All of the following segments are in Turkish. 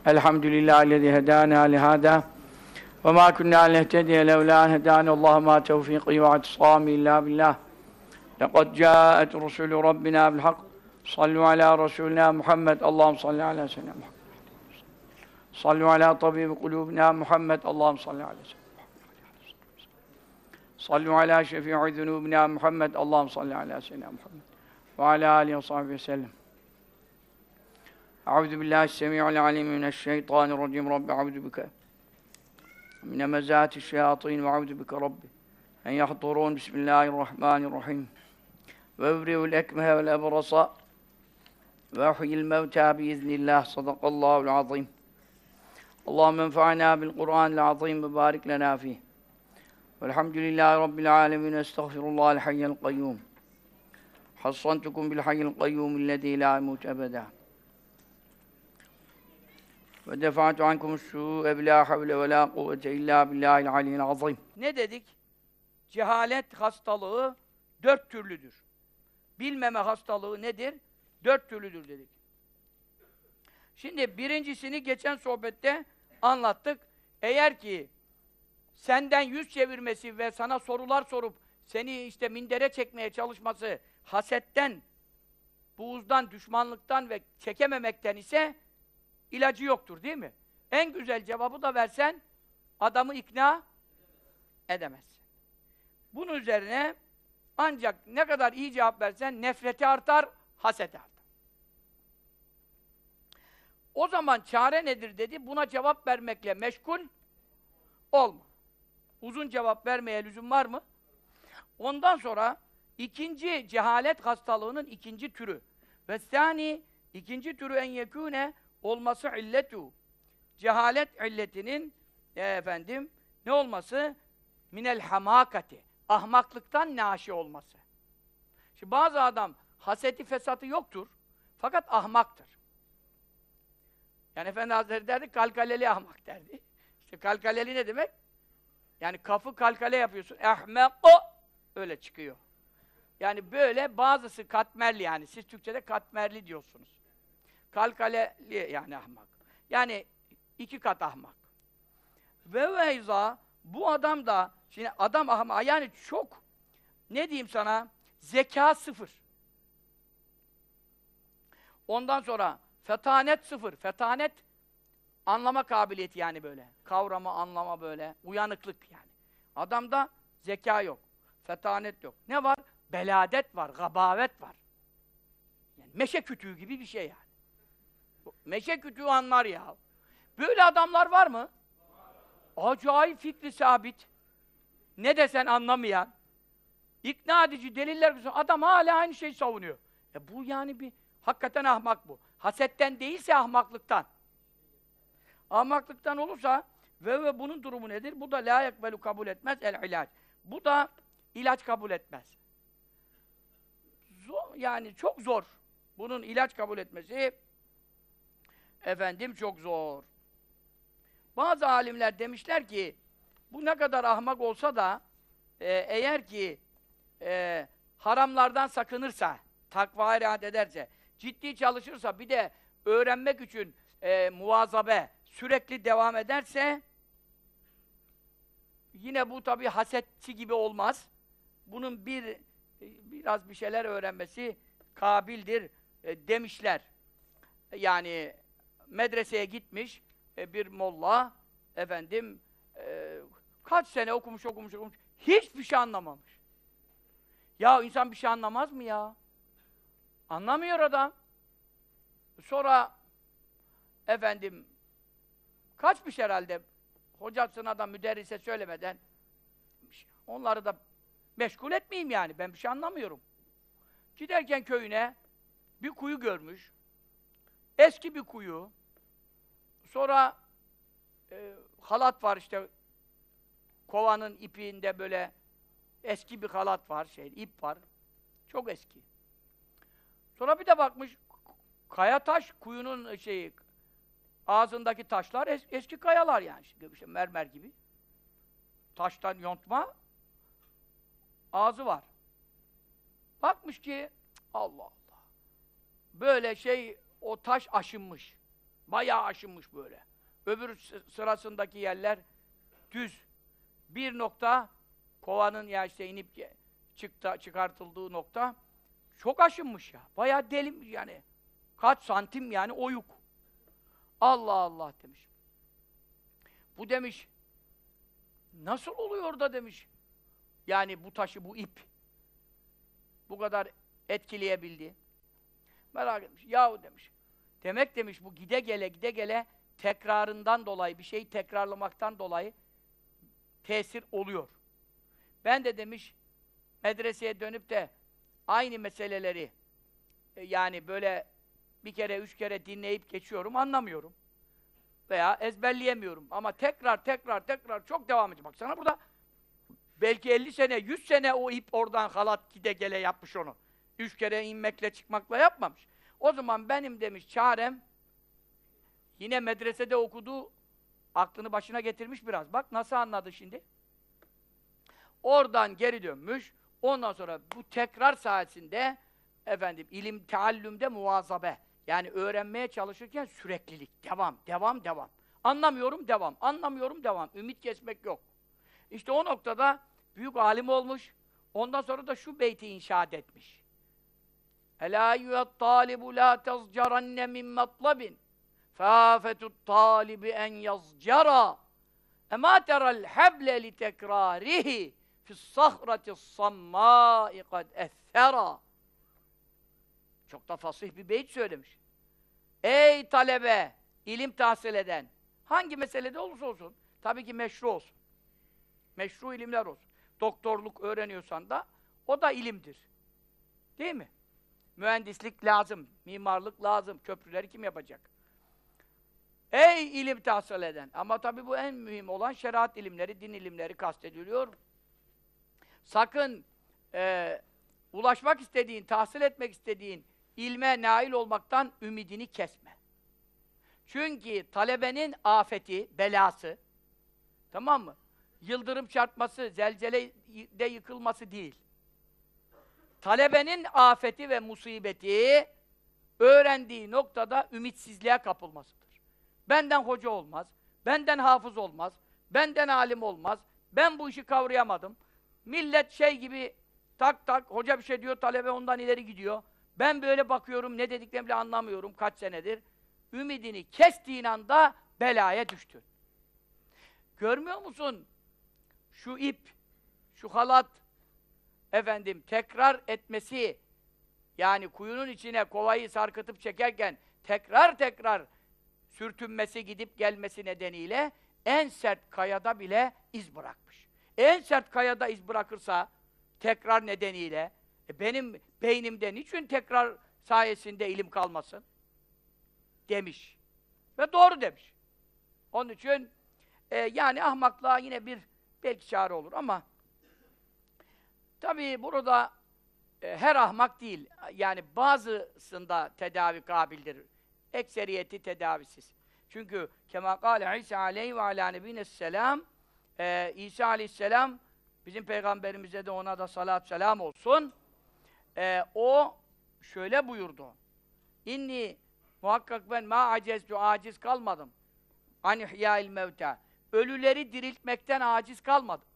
Elhamdülillahillezî hedâna lihâdâ ve mâ kunnâ lehtediye levlâ hedânallâhu mâ tevfîkî ve i'tisâmî illâ billah. Lekad câet rusûlü rabbinâ bil hak. Sallu alâ rasûlinâ Muhammed. Allahümme salli alâ seyyidina Muhammed. Sallu alâ tabîbi kulûbinâ Muhammed. Allahümme salli alâ seyyidina Muhammed. Sallu alâ şefî'i zunûbinâ Muhammed. Allahümme salli alâ seyyidina Muhammed. Ve alâ âlihi ve sahbihi ve sellem. Euzu billahi s-semî'il alîm mineşşeytânirracîm. Rabbi euzu bike min hemezâti'ş-şeyâtîn ve euzu bike Rabbi en yahdurûn. Bismillahirrahmanirrahim. Ve evri'ul ekmehe vel ebrasa ve uhyil mevtâ biiznillah. Sadakallâhu'l azîm. Allahümme enfa'nâ bil Kur'ânil azîm ve bârik lenâ fîh. Velhamdülillâhi rabbil âlemîn. Estağfirullâhel hayyel kayyûm. Hassantukum bil hayyil kayyûm illezî lâ yemûtu ebedâ. Ve defa'tu ankumus-sû'e bilâ havle ve lâ kuvvete illâ billâhil aliyyil azîm. Ne dedik? Cehalet hastalığı 4 türlüdür. Bilmeme hastalığı nedir? 4 türlüdür dedik. Şimdi birincisini geçen sohbette anlattık. Eğer ki senden yüz çevirmesi ve sana sorular sorup seni işte mindere çekmeye çalışması hasetten, buğuzdan, düşmanlıktan ve çekememekten ise ilacı yoktur, değil mi? En güzel cevabı da versen adamı ikna edemezsin. Bunun üzerine ancak ne kadar iyi cevap versen nefreti artar, haseti artar. O zaman çare nedir dedi? Buna cevap vermekle meşgul olma. Uzun cevap vermeye lüzum var mı? Ondan sonra ikinci cehalet hastalığının ikinci türü. Vestâni, ikinci türü en yekûne olması illetû. Cehalet illetinin ne olması? Minel hamâkati. Ahmaklıktan nâşi olması. Şimdi bazı adam haseti fesatı yoktur fakat ahmaktır. Yani Efendi Hazretleri derdi, kalkaleli ahmak derdi. İşte kalkaleli ne demek? Yani kafı kalkale yapıyorsun. Ehmeko öyle çıkıyor. Yani böyle bazısı katmerli yani. Siz Türkçe'de katmerli diyorsunuz. Kalkaleli yani ahmak. Yani 2 kat ahmak. Ve veyza bu adam da şimdi adam ahmak yani çok ne diyeyim sana zeka 0. Ondan sonra fetanet 0. Fetanet anlama kabiliyeti yani böyle. Kavrama, anlama böyle. Uyanıklık yani. Adamda zeka yok. Fetanet yok. Ne var? Beladet var, gabavet var. Yani meşe kütüğü gibi bir şey yani. Meşe kütüğü anlar ya. Böyle adamlar var mı? Acayip fikri sabit. Ne desen anlamayan. İkna edici deliller güzel. Adam hala aynı şeyi savunuyor. Bu yani bir hakikaten ahmak bu. Hasetten değilse ahmaklıktan. Ahmaklıktan olursa ve bunun durumu nedir? Bu da la yekbelu kabul etmez el ilaç. Bu da ilaç kabul etmez. Zor, yani çok zor. Bunun ilaç kabul etmesi çok zor. Bazı alimler demişler ki bu ne kadar ahmak olsa da eğer ki haramlardan sakınırsa, takvaya riayet ederse, ciddi çalışırsa, bir de öğrenmek için muvazabe sürekli devam ederse yine bu tabii hasetçi gibi olmaz. Bunun biraz bir şeyler öğrenmesi kabildir demişler. Yani medreseye gitmiş bir molla kaç sene okumuş hiçbir şey anlamamış. Ya insan bir şey anlamaz mı ya? Anlamıyor adam. Sonra kaçmış herhalde hocasına da müderrise söylemeden onları da meşgul etmeyeyim yani. Ben bir şey anlamıyorum. Giderken köyüne bir kuyu görmüş. Eski bir kuyu. Sonra halat var işte kovanın ipiğinde böyle eski bir halat var, ip var. Çok eski. Sonra bir de bakmış kaya taş, kuyunun ağzındaki taşlar eski kayalar yani. İşte mermer gibi. Taştan yontma ağzı var. Bakmış ki Allah Allah. Böyle o taş aşınmış. Bayağı aşınmış böyle. Öbür sırasındaki yerler düz. Bir nokta, kovanın ya işte inip çıkartıldığı nokta çok aşınmış ya. Bayağı deli yani. Kaç santim yani oyuk. Allah Allah demiş. Bu demiş, nasıl oluyor da demiş. Yani bu taşı, bu ip bu kadar etkileyebildi. Merak etmiş. Yahu demiş. Demek demiş bu gide gele tekrarından dolayı, bir şeyi tekrarlamaktan dolayı tesir oluyor. Ben de demiş medreseye dönüp de aynı meseleleri yani böyle bir kere, üç kere dinleyip geçiyorum, anlamıyorum. Veya ezberleyemiyorum. Ama tekrar çok devam ediyor. Baksana burada belki 50 sene, 100 sene o ip oradan halat gide gele yapmış onu. 3 kere inmekle çıkmakla yapmamış. O zaman benim demiş çarem, yine medresede okudu, aklını başına getirmiş biraz. Bak nasıl anladı şimdi? Oradan geri dönmüş. Ondan sonra bu tekrar sayesinde efendim ilim teallümde muvazabe. Yani öğrenmeye çalışırken süreklilik. Devam. Anlamıyorum, devam. Ümit kesmek yok. İşte o noktada büyük alim olmuş. Ondan sonra da şu beyti inşaat etmiş. Elâ eyyühet tâlibu lâ tezcarenne min matlabin fâfetut tâlibi en yazcara emâ terel heble li tekrârihi fi's-sahratis sammâi kad ethera. Çok da fasih bir beyt söylemiş. Ey talebe, ilim tahsil eden, hangi meselede olursa olsun, tabii ki meşru olsun. Meşru ilimler olsun. Doktorluk öğreniyorsan da, o da ilimdir. Değil mi? Mühendislik lazım, mimarlık lazım, köprüleri kim yapacak? Ey ilim tahsil eden! Ama tabii bu en mühim olan şeriat ilimleri, din ilimleri kastediliyor. Sakın ulaşmak istediğin, tahsil etmek istediğin ilme nail olmaktan ümidini kesme. Çünkü talebenin afeti, belası, tamam mı? Yıldırım çarpması, zelzelede yıkılması değil. Talebenin afeti ve musibeti, öğrendiği noktada ümitsizliğe kapılmasıdır. Benden hoca olmaz, benden hafız olmaz, benden alim olmaz, ben bu işi kavrayamadım. Millet şey gibi tak hoca bir şey diyor, talebe ondan ileri gidiyor. Ben böyle bakıyorum, ne dediklerini bile anlamıyorum kaç senedir. Ümidini kestiğin anda belaya düştün. Görmüyor musun? Şu ip, şu halat, efendim tekrar etmesi, yani kuyunun içine kovayı sarkıtıp çekerken tekrar sürtünmesi, gidip gelmesi nedeniyle en sert kayada bile iz bırakmış. En sert kayada iz bırakırsa tekrar nedeniyle benim beynimde niçin tekrar sayesinde ilim kalmasın? Demiş. Ve doğru demiş. Onun için yani ahmaklığa yine bir belki çare olur ama tabii burada her ahmak değil. Yani bazısında tedavi kabildir. Ekseriyeti tedavisiz. Çünkü kema kâle İsa aleyhi ve alâ nebînesselâm İsa aleyhisselam bizim peygamberimize de ona da salat selam olsun. O şöyle buyurdu. İnni muhakkak ben aciz kalmadım. An ihyâil mevtâ. Ölüleri diriltmekten aciz kalmadım.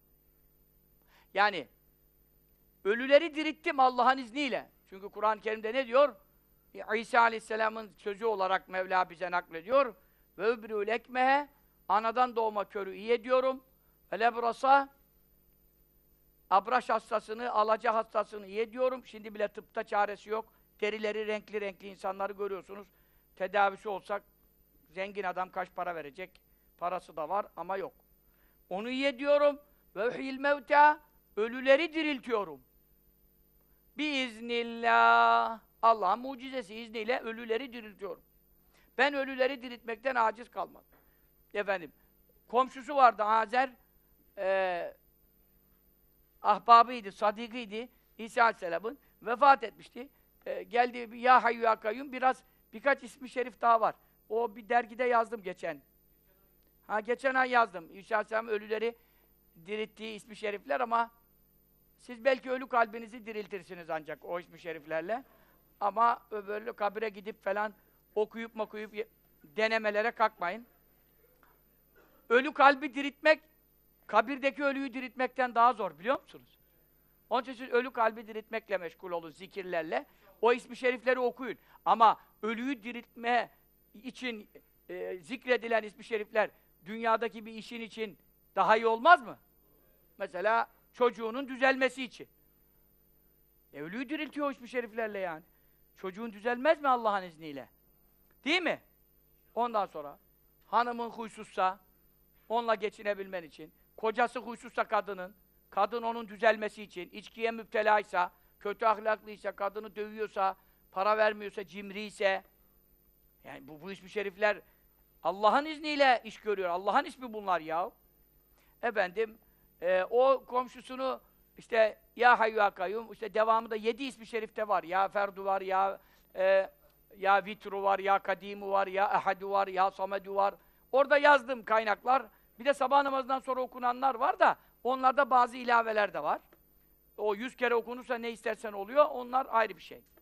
Yani ölüleri dirilttim Allah'ın izniyle. Çünkü Kur'an-ı Kerim'de ne diyor? İsa Aleyhisselam'ın sözü olarak Mevla bize naklediyor. Ve öbrül ekmehe, anadan doğma körü iyi ediyorum. Ve lebrasa, abraş hastasını, alaca hastasını iyi ediyorum. Şimdi bile tıpta çaresi yok. Derileri renkli insanları görüyorsunuz. Tedavisi olsak zengin adam kaç para verecek? Parası da var ama yok. Onu iyi ediyorum. Ve uhyil mevta, ölüleri diriltiyorum. Biiznillah. Allah'ın mucizesi izniyle ölüleri diriltiyorum. Ben ölüleri diriltmekten aciz kalmadım. Efendim, komşusu vardı Azer, ahbabıydı, sadikiydi, İsa Aleyhisselam'ın, vefat etmişti. Geldi, ya Hayyu ya Kayyum, birkaç ismi şerif daha var. O bir dergide yazdım geçen. Geçen ay yazdım. İsa Aleyhisselam ölüleri dirilttiği ismi şerifler ama siz belki ölü kalbinizi diriltirsiniz ancak o ismi şeriflerle. Ama böyle kabire gidip falan okuyup denemelere kalkmayın. Ölü kalbi diriltmek, kabirdeki ölüyü diriltmekten daha zor, biliyor musunuz? Onun için siz ölü kalbi diriltmekle meşgul olun, zikirlerle. O ismi şerifleri okuyun. Ama ölüyü diriltme için zikredilen ismi şerifler, dünyadaki bir işin için daha iyi olmaz mı? Mesela çocuğunun düzelmesi için. Ölüyü diriltiyor o ismi şeriflerle yani. Çocuğun düzelmez mi Allah'ın izniyle? Değil mi? Ondan sonra hanımın huysuzsa, onunla geçinebilmen için, kocası huysuzsa kadının, kadın onun düzelmesi için, içkiye müptelaysa, kötü ahlaklıysa, kadını dövüyorsa, para vermiyorsa, cimriyse, yani bu ismi şerifler Allah'ın izniyle iş görüyor. Allah'ın ismi bunlar ya. Efendim, o komşusunu işte ya Hayyu ya Kayyum, işte devamında 7 ismi şerifte var. Ya Ferdu var, ya Vitru var, ya Kadimu var, ya Ehadu var, ya Samedu var. Orada yazdım kaynaklar. Bir de sabah namazından sonra okunanlar var da onlarda bazı ilaveler de var. O 100 kere okunursa ne istersen oluyor. Onlar ayrı bir şey.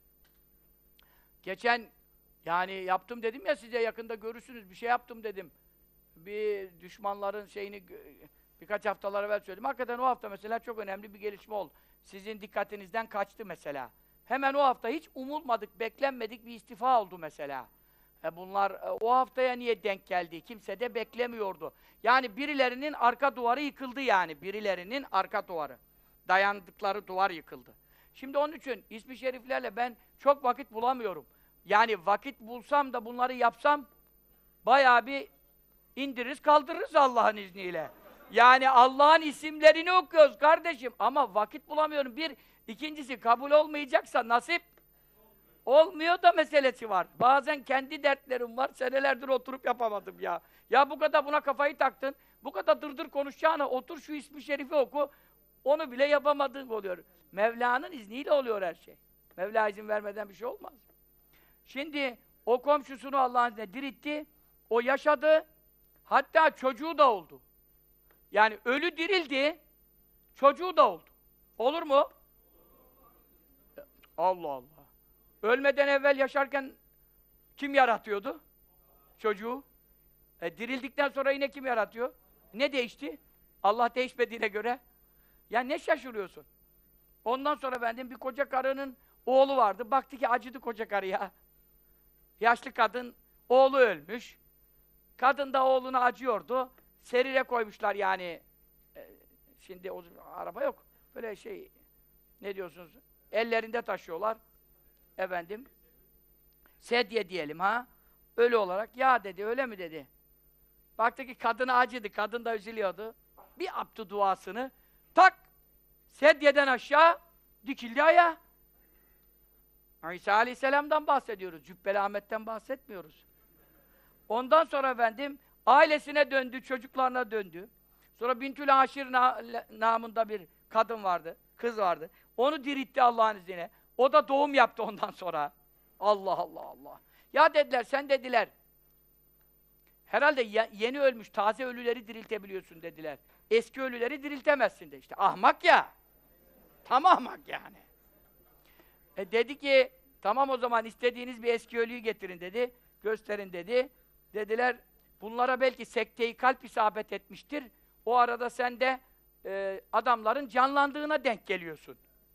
Geçen yani yaptım dedim ya, size yakında görürsünüz, bir şey yaptım dedim. Bir düşmanların şeyini birkaç haftalar evvel söyledim. Hakikaten o hafta mesela çok önemli bir gelişme oldu. Sizin dikkatinizden kaçtı mesela. Hemen o hafta hiç umulmadık, beklenmedik bir istifa oldu mesela. Bunlar o haftaya niye denk geldi? Kimse de beklemiyordu. Yani birilerinin arka duvarı yıkıldı yani. Birilerinin arka duvarı. Dayandıkları duvar yıkıldı. Şimdi onun için ismi şeriflerle ben çok vakit bulamıyorum. Yani vakit bulsam da bunları yapsam bayağı bir indiririz kaldırırız Allah'ın izniyle. Yani Allah'ın isimlerini okuyoruz kardeşim ama vakit bulamıyorum. Bir, ikincisi kabul olmayacaksa nasip olmuyor da meselesi var. Bazen kendi dertlerim var, senelerdir oturup yapamadım ya. Ya bu kadar buna kafayı taktın, bu kadar dırdır konuşacağına otur şu ismi şerifi oku, onu bile yapamadığın oluyor. Mevla'nın izniyle oluyor her şey. Mevla izin vermeden bir şey olmaz. Şimdi o komşusunu Allah'ın izniyle diritti, o yaşadı, hatta çocuğu da oldu. Yani ölü dirildi, çocuğu da oldu. Olur mu? Allah Allah. Ölmeden evvel yaşarken kim yaratıyordu? Çocuğu. Dirildikten sonra yine kim yaratıyor? Ne değişti? Allah değişmediğine göre. Ya ne şaşırıyorsun? Ondan sonra bir koca karının oğlu vardı. Baktı ki acıdı koca karıya. Yaşlı kadın, oğlu ölmüş. Kadın da oğluna acıyordu. Serire koymuşlar yani. Şimdi o araba yok. Böyle şey, ne diyorsunuz? Ellerinde taşıyorlar. Efendim, sedye diyelim ha. Ölü olarak, ya dedi, öyle mi dedi. Baktı ki kadına acıdı, kadın da üzülüyordu. Bir yaptı duasını, tak! Sedyeden aşağı, dikildi ayağa. İsa Aleyhisselam'dan bahsediyoruz, Cübbeli Ahmet'ten bahsetmiyoruz. Ondan sonra ailesine döndü, çocuklarına döndü. Sonra Bintül Aşir namında bir kadın vardı, kız vardı. Onu diritti Allah'ın izniyle. O da doğum yaptı ondan sonra. Allah Allah Allah. Ya dediler, sen dediler, herhalde yeni ölmüş, taze ölüleri diriltebiliyorsun dediler. Eski ölüleri diriltemezsin de işte. Ahmak ya. Tam ahmak yani. Dedi ki, tamam o zaman istediğiniz bir eski ölüyü getirin dedi. Gösterin dedi. Dediler, bunlara belki sekte-i kalp isabet etmiştir. O arada sen de adamların canlandığına denk geliyorsun.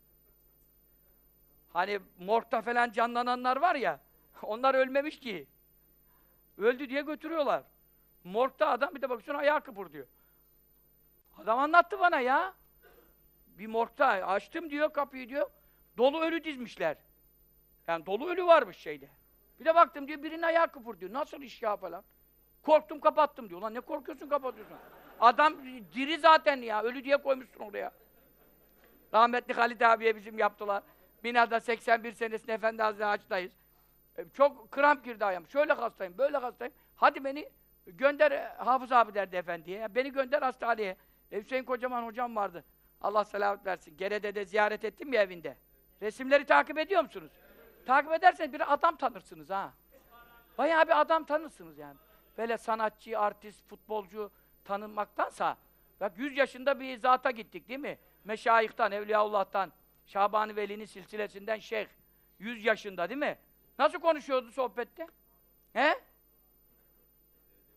Hani morgda falan canlananlar var ya, onlar ölmemiş ki. Öldü diye götürüyorlar. Morgda adam, bir de bakıyorsun ayağı kıpırdıyor. Adam anlattı bana ya. Bir morgda açtım diyor, kapıyı diyor, dolu ölü dizmişler. Yani dolu ölü varmış şeyde. Bir de baktım diyor, birinin ayağı kıpırdıyor. Nasıl iş ya falan. Korktum, kapattım diyor. Ulan ne korkuyorsun, kapatıyorsun. Adam diri zaten ya, ölü diye koymuşsun oraya. Rahmetli Halit abiye bizim yaptılar. Binada 81 senesinde Efendi Hazretleri Haç'tayız. Çok kramp girdi ayağım. Şöyle hastayım, böyle hastayım. Hadi beni gönder, Hafız abi derdi efendiye. Beni gönder hastaneye. Hüseyin Kocaman hocam vardı. Allah selamet versin. Gere'de de ziyaret ettim ya evinde. Resimleri takip ediyor musunuz? Takip ederseniz bir adam tanırsınız ha. Bayağı bir adam tanırsınız yani. Böyle sanatçı, artist, futbolcu tanınmaktansa, bak 100 yaşında bir zata gittik değil mi? Meşayihtan, Evliyaullah'tan, Şaban-ı Veli'nin silsilesinden şeyh. 100 yaşında değil mi? Nasıl konuşuyordu sohbette? He?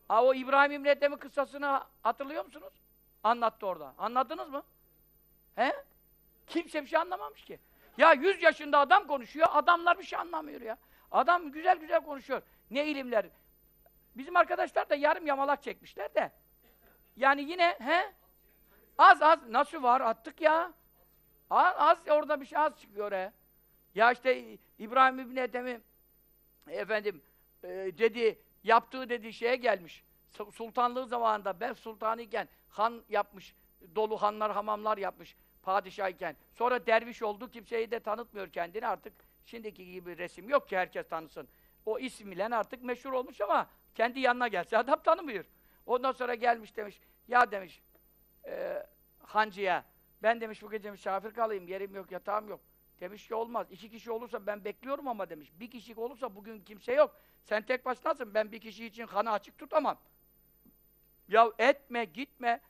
O İbrahim İbni Ethem'in kıssasını hatırlıyor musunuz? Anlattı orada. Anladınız mı? He? Kimse bir şey anlamamış ki. Ya 100 yaşında adam konuşuyor, adamlar bir şey anlamıyor ya. Adam güzel güzel konuşuyor. Ne ilimler. Bizim arkadaşlar da yarım yamalak çekmişler de. Yani yine az nasıl var attık ya. Az orada bir şey az çıkıyor Ya işte İbrahim İbni Ethem'i efendim dedi yaptığı dediği şeye gelmiş. Sultanlığı zamanında ben sultanıyken han yapmış. Dolu hanlar, hamamlar yapmış padişah iken. Sonra derviş oldu. Kimseyi de tanıtmıyor kendini artık. Şimdiki gibi resim yok ki herkes tanısın. O isim ile artık meşhur olmuş ama kendi yanına gelse adam tanımıyor. Ondan sonra gelmiş demiş. Ya demiş hancıya ben demiş bu gece misafir kalayım. Yerim yok, yatağım yok. Demiş ki olmaz. 2 kişi olursa ben bekliyorum ama demiş. 1 kişi olursa bugün kimse yok. Sen tek başınasın. Ben 1 kişi için hanı açık tutamam. Ya etme, gitme.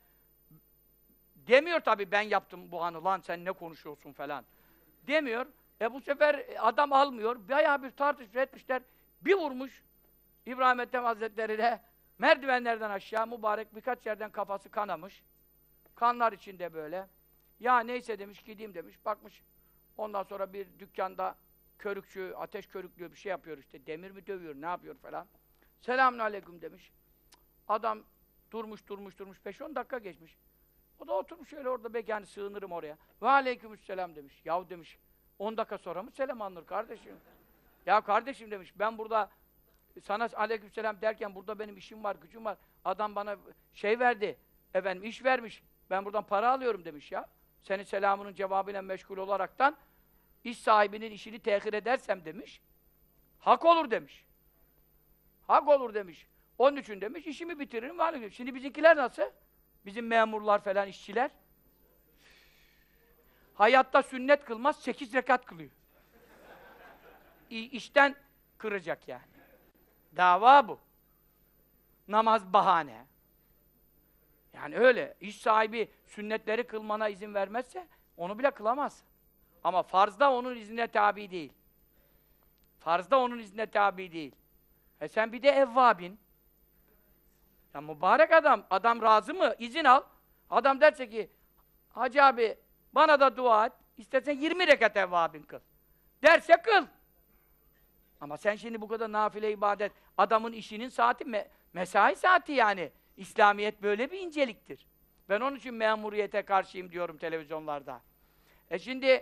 Demiyor tabii ben yaptım bu hanı lan sen ne konuşuyorsun falan. Demiyor. Bu sefer adam almıyor. Bayağı bir tartışma etmişler. Bir vurmuş İbrahim Ethem Hazretleri de merdivenlerden aşağı mübarek birkaç yerden kafası kanamış. Kanlar içinde böyle. Ya neyse demiş gideyim demiş. Bakmış. Ondan sonra bir dükkanda körükçü, ateş körüklüyor bir şey yapıyor işte. Demir mi dövüyor, ne yapıyor falan. Selamünaleyküm demiş. Adam durmuş 5-10 dakika geçmiş. O da oturmuş şöyle orada belki yani sığınırım oraya. Ve aleykümselam demiş. Yahu demiş 10 dakika sonra mı selam alınır kardeşim? Ya kardeşim demiş ben burada sana aleykümselam derken burada benim işim var, gücüm var. Adam bana şey verdi. Efendim iş vermiş. Ben buradan para alıyorum demiş ya. Senin selamının cevabıyla meşgul olaraktan iş sahibinin işini tehir edersem demiş. Hak olur demiş. Hak olur demiş. Onun için demiş işimi bitiririm var. Şimdi bizimkiler nasıl? Bizim memurlar falan işçiler. Hayatta sünnet kılmaz 8 rekat kılıyor. İşten kıracak yani. Dava bu. Namaz bahane. Yani öyle. İş sahibi sünnetleri kılmana izin vermezse onu bile kılamaz. Ama farzda onun iznine tabi değil. Farzda onun iznine tabi değil. Sen bir de evvabin. Ya mübarek adam. Adam razı mı? İzin al. Adam derse ki Hacı abi bana da dua et. İstersen 20 rekat evvabin kıl. Derse kıl. Ama sen şimdi bu kadar nafile ibadet, adamın işinin saati, mesai saati yani. İslamiyet böyle bir inceliktir. Ben onun için memuriyete karşıyım diyorum televizyonlarda. Şimdi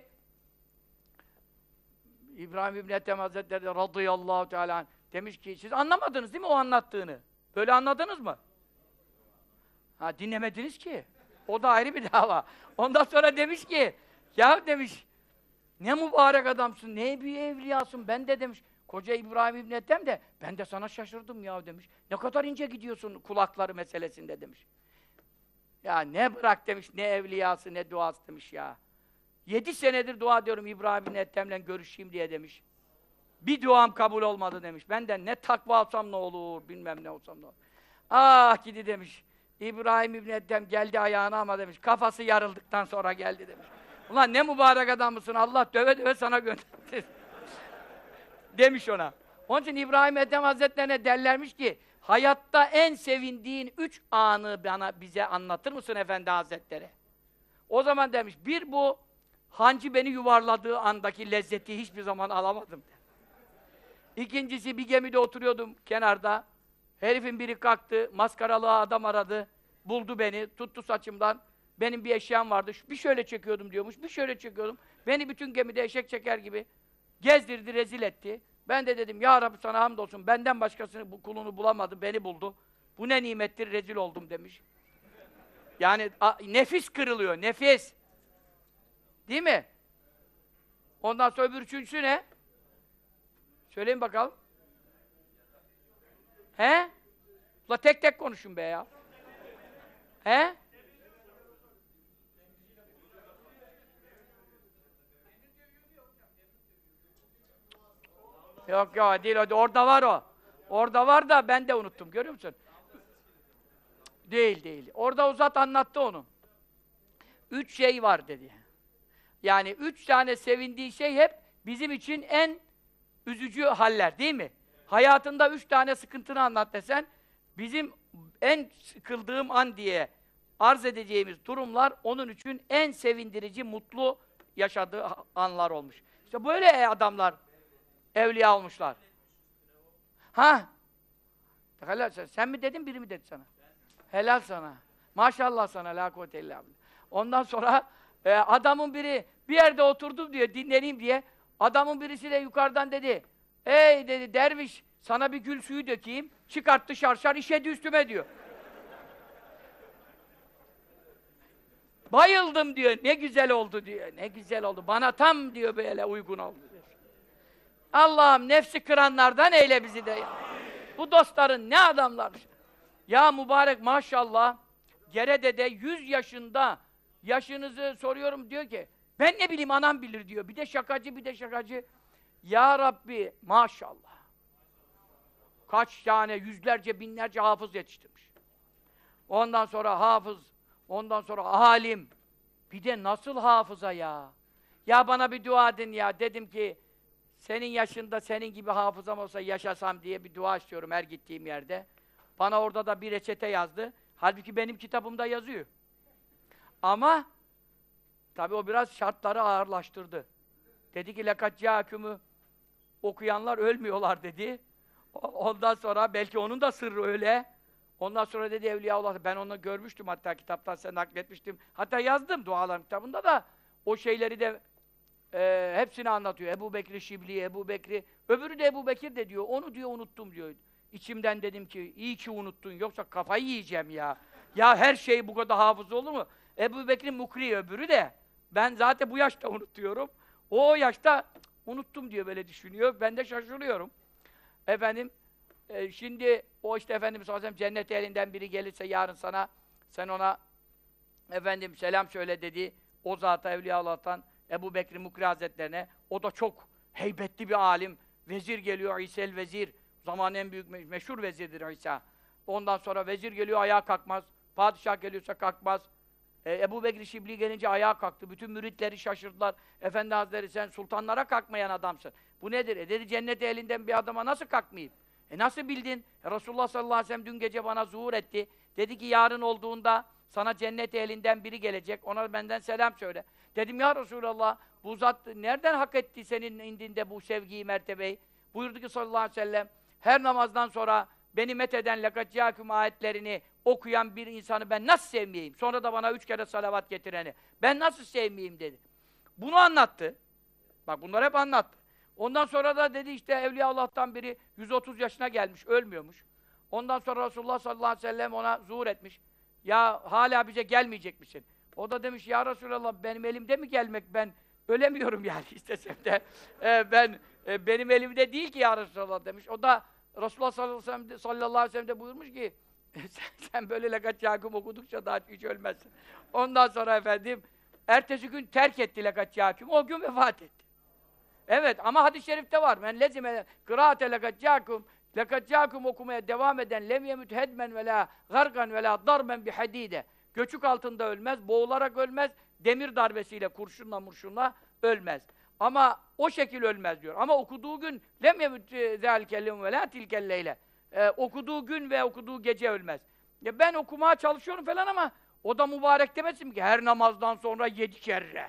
İbrahim İbni Ethem Hazretleri radıyallahu teala anh, demiş ki, siz anlamadınız değil mi o anlattığını? Böyle anladınız mı? Ha dinlemediniz ki. O da ayrı bir dava. Ondan sonra demiş ki, ya demiş, ne mübarek adamsın, ne bir evliyasın, ben de demiş, koca İbrahim İbni Ethem de, ben de sana şaşırdım ya demiş. Ne kadar ince gidiyorsun kulakları meselesinde demiş. Ya ne bırak demiş, ne evliyası, ne duası demiş ya. 7 senedir dua ediyorum İbrahim İbni Ethem'le görüşeyim diye demiş. Bir duam kabul olmadı demiş. Benden ne takva alsam ne olur, bilmem ne olsam ne olur. Ah gidi demiş. İbrahim İbni Ethem geldi ayağına ama demiş, kafası yarıldıktan sonra geldi demiş. Ulan ne mübarek adam mısın, Allah döve döve sana gönderdi. Demiş ona. Onun için İbrahim Ethem Hazretlerine derlermiş ki, hayatta en sevindiğin 3 anı bize anlatır mısın Efendi Hazretleri? O zaman demiş, bir bu, hancı beni yuvarladığı andaki lezzeti hiçbir zaman alamadım. İkincisi, bir gemide oturuyordum kenarda, herifin biri kalktı, maskaralı adam aradı, buldu beni, tuttu saçımdan, benim bir eşyam vardı, bir şöyle çekiyordum diyormuş, bir şöyle çekiyordum, beni bütün gemide eşek çeker gibi gezdirdi, rezil etti. Ben de dedim, ya Rabbi sana hamdolsun, benden başkasını bu kulunu bulamadı, beni buldu. Bu ne nimettir, rezil oldum demiş. Yani nefis kırılıyor, nefis. Değil mi? Ondan sonra öbür üçüncüsü ne? Söyleyin bakalım. He? Ula tek tek konuşun be ya. He? Yok yok değil o. Orada var o. Orada var da ben de unuttum. Görüyor musun? Değil değil. Orada o zat anlattı onu. 3 şey var dedi. Yani 3 tane sevindiği şey hep bizim için en üzücü haller değil mi? Hayatında 3 tane sıkıntını anlat desen bizim en sıkıldığım an diye arz edeceğimiz durumlar onun için en sevindirici, mutlu yaşadığı anlar olmuş. İşte böyle adamlar evliya olmuşlar. Ha? Helal sana. Sen mi dedin, biri mi dedi sana? Helal sana. Maşallah sana, la kuvvete illa billah. Ondan sonra adamın biri bir yerde oturdum diyor, dinleneyim diye. Adamın birisi de yukarıdan dedi, ey dedi derviş, sana bir gül suyu dökeyim. Çıkarttı şarşar, işedi üstüme diyor. Bayıldım diyor, ne güzel oldu diyor, ne güzel oldu. Bana tam diyor böyle uygun oldu diyor. Allah'ım nefsi kıranlardan eyle bizi de ya. Bu dostların ne adamlarmış. Ya mübarek maşallah, Gerede'de 100 yaşında, yaşınızı soruyorum diyor ki, ben ne bileyim anam bilir diyor. Bir de şakacı, bir de şakacı. Ya Rabbi maşallah. Kaç tane, yüzlerce, binlerce hafız yetiştirmiş. Ondan sonra hafız, ondan sonra alim. Bir de nasıl hafıza ya? Ya bana bir dua edin ya. Dedim ki, senin yaşında senin gibi hafızam olsa yaşasam diye bir dua istiyorum her gittiğim yerde. Bana orada da bir reçete yazdı. Halbuki benim kitabımda yazıyor. Ama tabii o biraz şartları ağırlaştırdı. Dedi ki lekat câkümü okuyanlar ölmüyorlar dedi. Ondan sonra belki onun da sırrı öyle. Ondan sonra dedi Evliyaullah, ben onu görmüştüm hatta kitaptan size nakletmiştim. Hatta yazdım dualarım kitabında da o şeyleri de hepsini anlatıyor. Ebu Bekri Şibli, Ebu Bekri, öbürü de Ebu Bekir de diyor. Onu diyor unuttum diyor. İçimden dedim ki iyi ki unuttun yoksa kafayı yiyeceğim ya. Ya her şey bu kadar hafız olur mu? Ebu Bekir'in Mukri öbürü de. Ben zaten bu yaşta unutuyorum. O yaşta unuttum diyor böyle düşünüyor. Ben de şaşırıyorum. Efendim şimdi o işte Efendimiz sallallahu aleyhi ve sellem cennet elinden biri gelirse yarın sana sen ona efendim selam söyle dedi. O zata Evliyaullah'tan Ebu Bekir Mukri Hazretlerine. O da çok heybetli bir alim. Vezir geliyor, İsa'l vezir. Zamanın en büyük meşhur vezirdir İsa. Ondan sonra vezir geliyor ayağa kalkmaz. Padişah geliyorsa kalkmaz. Ebu Bekir Şibli gelince ayağa kalktı. Bütün müritleri şaşırdılar. Efendi Hazretleri sen sultanlara kalkmayan adamsın. Bu nedir? Dedi cennet elinden bir adama nasıl kalkmayayım? Nasıl bildin? Resulullah sallallahu aleyhi ve sellem dün gece bana zuhur etti. Dedi ki yarın olduğunda sana cennet elinden biri gelecek. Ona benden selam söyle. Dedim ya Resulallah bu zat nereden hak etti senin indinde bu sevgiyi, mertebeyi? Buyurdu ki sallallahu aleyhi ve sellem her namazdan sonra beni metheden lekacâküm ayetlerini okuyan bir insanı ben nasıl sevmeyeyim? Sonra da bana 3 kere salavat getireni. Ben nasıl sevmeyeyim dedi. Bunu anlattı. Bak bunlar hep anlattı. Ondan sonra da dedi işte Evliyaullah'tan biri 130 yaşına gelmiş, ölmüyormuş. Ondan sonra Resulullah sallallahu aleyhi ve sellem ona zuhur etmiş. Ya hala bize gelmeyecek misin? O da demiş ya Resulallah benim elimde mi gelmek? Ben ölemiyorum yani istesem de. Benim elimde değil ki ya Resulallah demiş. O da Resulullah sallallahu aleyhi ve sellem de buyurmuş ki sen böyle lekacâküm okudukça daha hiç ölmezsin. Ondan sonra efendim ertesi gün terk etti lekacâküm. O gün vefat etti. Evet ama hadis-i şerifte var. Men lezime kıraate lekacâküm okumaya devam eden lem yemut hedmen ve la gargan ve la darben bi hadide. Göçük altında ölmez, boğularak ölmez, demir darbesiyle, kurşunla murşunla ölmez. Ama o şekil ölmez diyor. Ama okuduğu gün lem yemut zâlikellem ve la tilkelleyle. Okuduğu gün ve okuduğu gece ölmez. Ya ben okumaya çalışıyorum falan ama o da mübarek demesin ki her namazdan sonra 7 kere.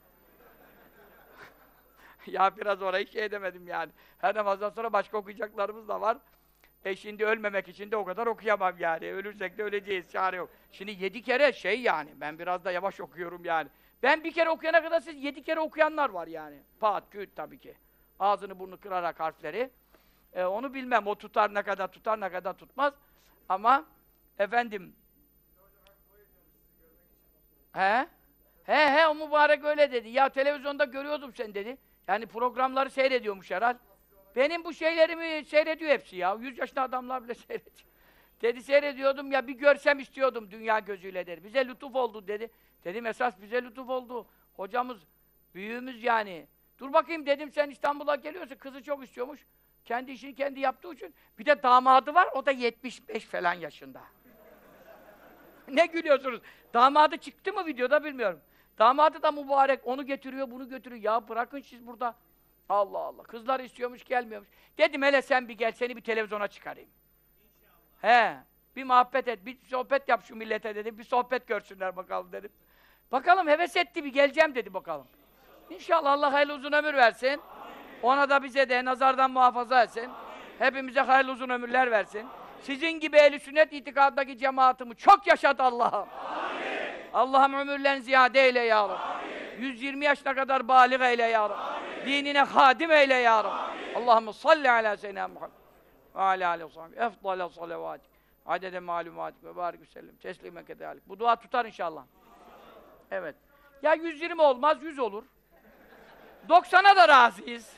Ya biraz orayı şey edemedim yani. Her namazdan sonra başka okuyacaklarımız da var. Şimdi ölmemek için de o kadar okuyamam yani. Ölürsek de öleceğiz, çare yok. Şimdi 7 kere şey yani, ben biraz da yavaş okuyorum yani. Ben bir kere okuyana kadar siz 7 kere okuyanlar var yani. Pat, küt tabii ki. Ağzını burnunu kırarak harfleri. Onu bilmem, o tutar ne kadar tutar, ne kadar tutmaz. Ama efendim... He, o mübarek öyle dedi. Ya televizyonda görüyordum sen dedi. Yani programları seyrediyormuş herhal. Benim bu şeylerimi seyrediyor hepsi ya. 100 yaşında adamlar bile seyrediyor. Dedi seyrediyordum ya bir görsem istiyordum dünya gözüyle dedi. Bize lütuf oldu dedi. Dedim esas bize lütuf oldu. Hocamız, büyüğümüz yani. Dur bakayım dedim sen İstanbul'a geliyorsun. Kızı çok istiyormuş. Kendi işini kendi yaptığı için. Bir de damadı var o da 75 falan yaşında. Ne gülüyorsunuz? Damadı çıktı mı videoda bilmiyorum. Damadı da mübarek, onu getiriyor, bunu götürüyor. Ya bırakın siz burada. Allah Allah, kızlar istiyormuş, gelmiyormuş. Dedim hele sen bir gel, seni bir televizyona çıkarayım. He, Bir muhabbet et, bir sohbet yap şu millete dedim. Bir sohbet görsünler bakalım dedim. Bakalım heves etti, bir geleceğim dedi bakalım. İnşallah Allah hayırlı uzun ömür versin. Ona da bize de nazardan muhafaza etsin. Hepimize hayırlı uzun ömürler versin. Sizin gibi ehl-i sünnet itikadındaki cemaatimi çok yaşat Allah'ım. Allah'ım ömürlerini ziyade eyle ya Rabbi. 120 yaşına kadar bâlig eyle ya Rabbi. Dinine hadim eyle ya Rabbi. Allahümme salli ala seyyidina Muhammed ve ala aleyhi ve sahbihi efdâle salavatik adede malumatik ve barik ve sellem teslimen kedâlik. Bu dua tutar inşallah. Evet. Ya 120 olmaz, 100 olur. 90'a da razıyız.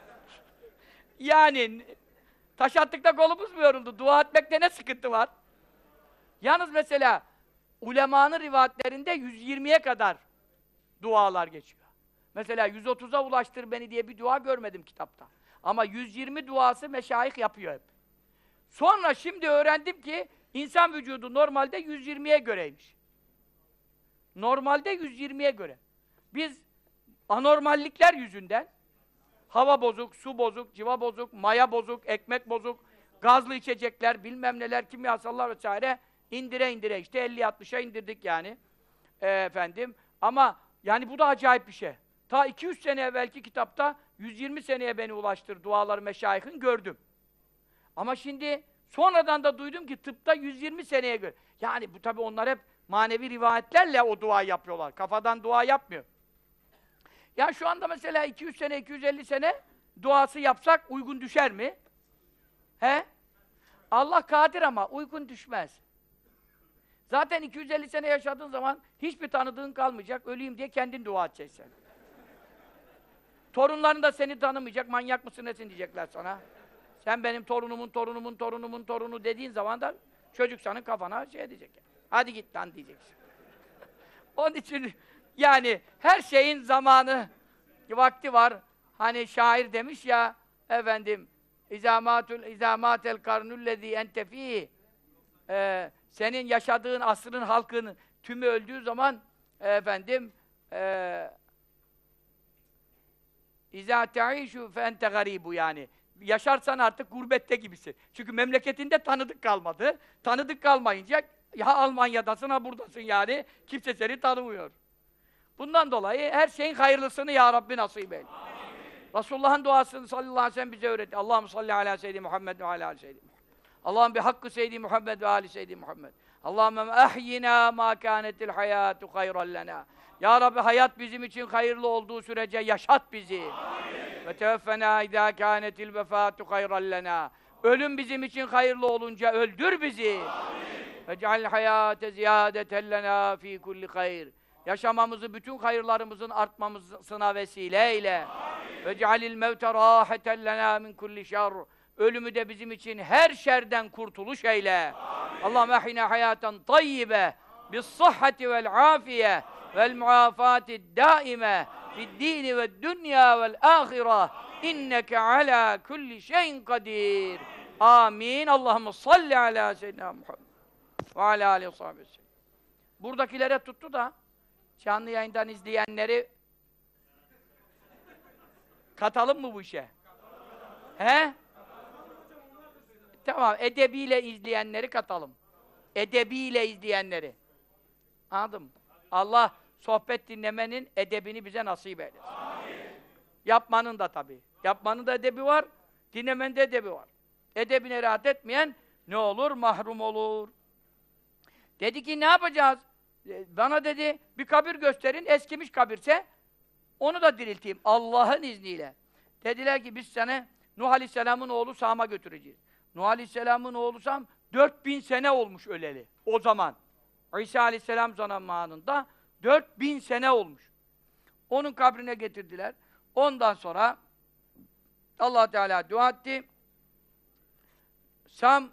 Yani taş attıkta kolumuz mu yoruldu? Dua etmekte ne sıkıntı var? Yalnız mesela ulemanın rivayetlerinde 120'ye kadar dualar geçiyor. Mesela 130'a ulaştır beni diye bir dua görmedim kitapta. Ama 120 duası meşayih yapıyor hep. Sonra şimdi öğrendim ki insan vücudu normalde 120'ye göreymiş. Normalde 120'ye göre. Biz anormallikler yüzünden hava bozuk, su bozuk, civa bozuk, maya bozuk, ekmek bozuk, gazlı içecekler, bilmem neler, kimyasallar vesaire indire işte 50-60'a indirdik yani. Efendim. Ama yani bu da acayip bir şey. Ta 200 sene evvelki kitapta 120 seneye beni ulaştır duaları meşayihin gördüm. Ama şimdi sonradan da duydum ki tıpta 120 seneye göre. Yani bu tabii onlar hep manevi rivayetlerle o duayı yapıyorlar. Kafadan dua yapmıyor. Ya şu anda mesela 200 sene, 250 sene duası yapsak uygun düşer mi? He? Allah kadir ama uygun düşmez. Zaten 250 sene yaşadığın zaman hiçbir tanıdığın kalmayacak, öleyim diye kendin dua edeceksin. Torunların da seni tanımayacak, manyak mısın nesin diyecekler sana. Sen benim torunumun torunu dediğin zaman da çocuk senin kafana şey diyecek. Hadi git lan diyeceksin. Onun için yani her şeyin zamanı, vakti var. Hani şair demiş ya efendim İzâmâtel karnullezî ente fîhî senin yaşadığın asrın halkının tümü öldüğü zaman efendim İzâ te'îşû fe ente garîbû yani. Yaşarsan artık gurbette gibisin. Çünkü memleketinde tanıdık kalmadı. Tanıdık kalmayınca ya Almanya'dasın ha buradasın yani. Kimse seni tanımıyor. Bundan dolayı her şeyin hayırlısını ya Rabbi nasip eyle. Resulullah'ın duasını sallallahu aleyhi ve sellem bize öğretti. Allahümme salli ala seyyidi Muhammed ve ala seyyidi Muhammed. Allahümme bihakkı seyyidi Muhammed ve ali seyyidi Muhammed. Allahümme ahyina ma kânetil hayâtu hayran lena. Ya Rabbi hayat bizim için hayırlı olduğu sürece yaşat bizi. Ve teveffena idâ kânetil vefâtu hayran lena. Ölüm bizim için hayırlı olunca öldür bizi. Ve ceal hayâte ziyâdeten lena fî kulli hayr. Yaşamamızı bütün hayırlarımızın artmasına vesile eyle. Ve cealil mevte râheten lenâ min kulli şer. Ölümü de bizim için her şerden kurtuluş eyle. Allahümme ahina hayaten tayyibe bis-sıhhati vel-âfiye vel-muafâti dâime fid-dîni ve'd-dünya vel-âhire inneke alâ kulli şeyin kadir. Amin. Allahümme salli alâ seyyidina Muhammed ve alâ âlihi ve sahbihi. Buradakilere tuttu da canlı yayından izleyenleri katalım mı bu işe? He? Tamam, edebiyle izleyenleri katalım. Edebiyle izleyenleri. Anladın mı? Allah sohbet dinlemenin edebini bize nasip eylesin. Amin. Yapmanın da tabii. Yapmanın da edebi var, dinlemenin de edebi var. Edebine rahat etmeyen ne olur? Mahrum olur. Dedi ki ne yapacağız? Bana dedi bir kabir gösterin, eskimiş kabirse onu da dirilteyim Allah'ın izniyle. Dediler ki biz seni Nuh Aleyhisselam'ın oğlu Sam'a götüreceğiz. Nuh Aleyhisselam'ın oğlu Sam 4000 sene olmuş öleli o zaman. İsa Aleyhisselam zamanında 4000 sene olmuş. Onun kabrine getirdiler. Ondan sonra Allah Teala dua etti. Sam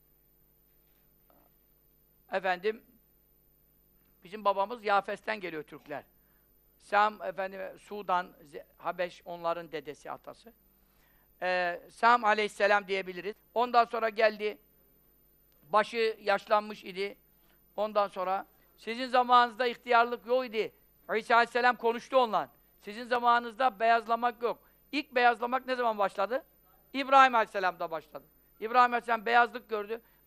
efendim bizim babamız Yafes'ten geliyor Türkler. Sam efendim Sudan, Habeş onların dedesi, atası. Sam Aleyhisselam diyebiliriz. Ondan sonra geldi. Başı yaşlanmış idi. Ondan sonra sizin zamanınızda ihtiyarlık yok idi. İsa Aleyhisselam konuştu onunla. Sizin zamanınızda beyazlamak yok. İlk beyazlamak ne zaman başladı? İbrahim Aleyhisselam'da başladı. İbrahim Aleyhisselam beyazlık gördü.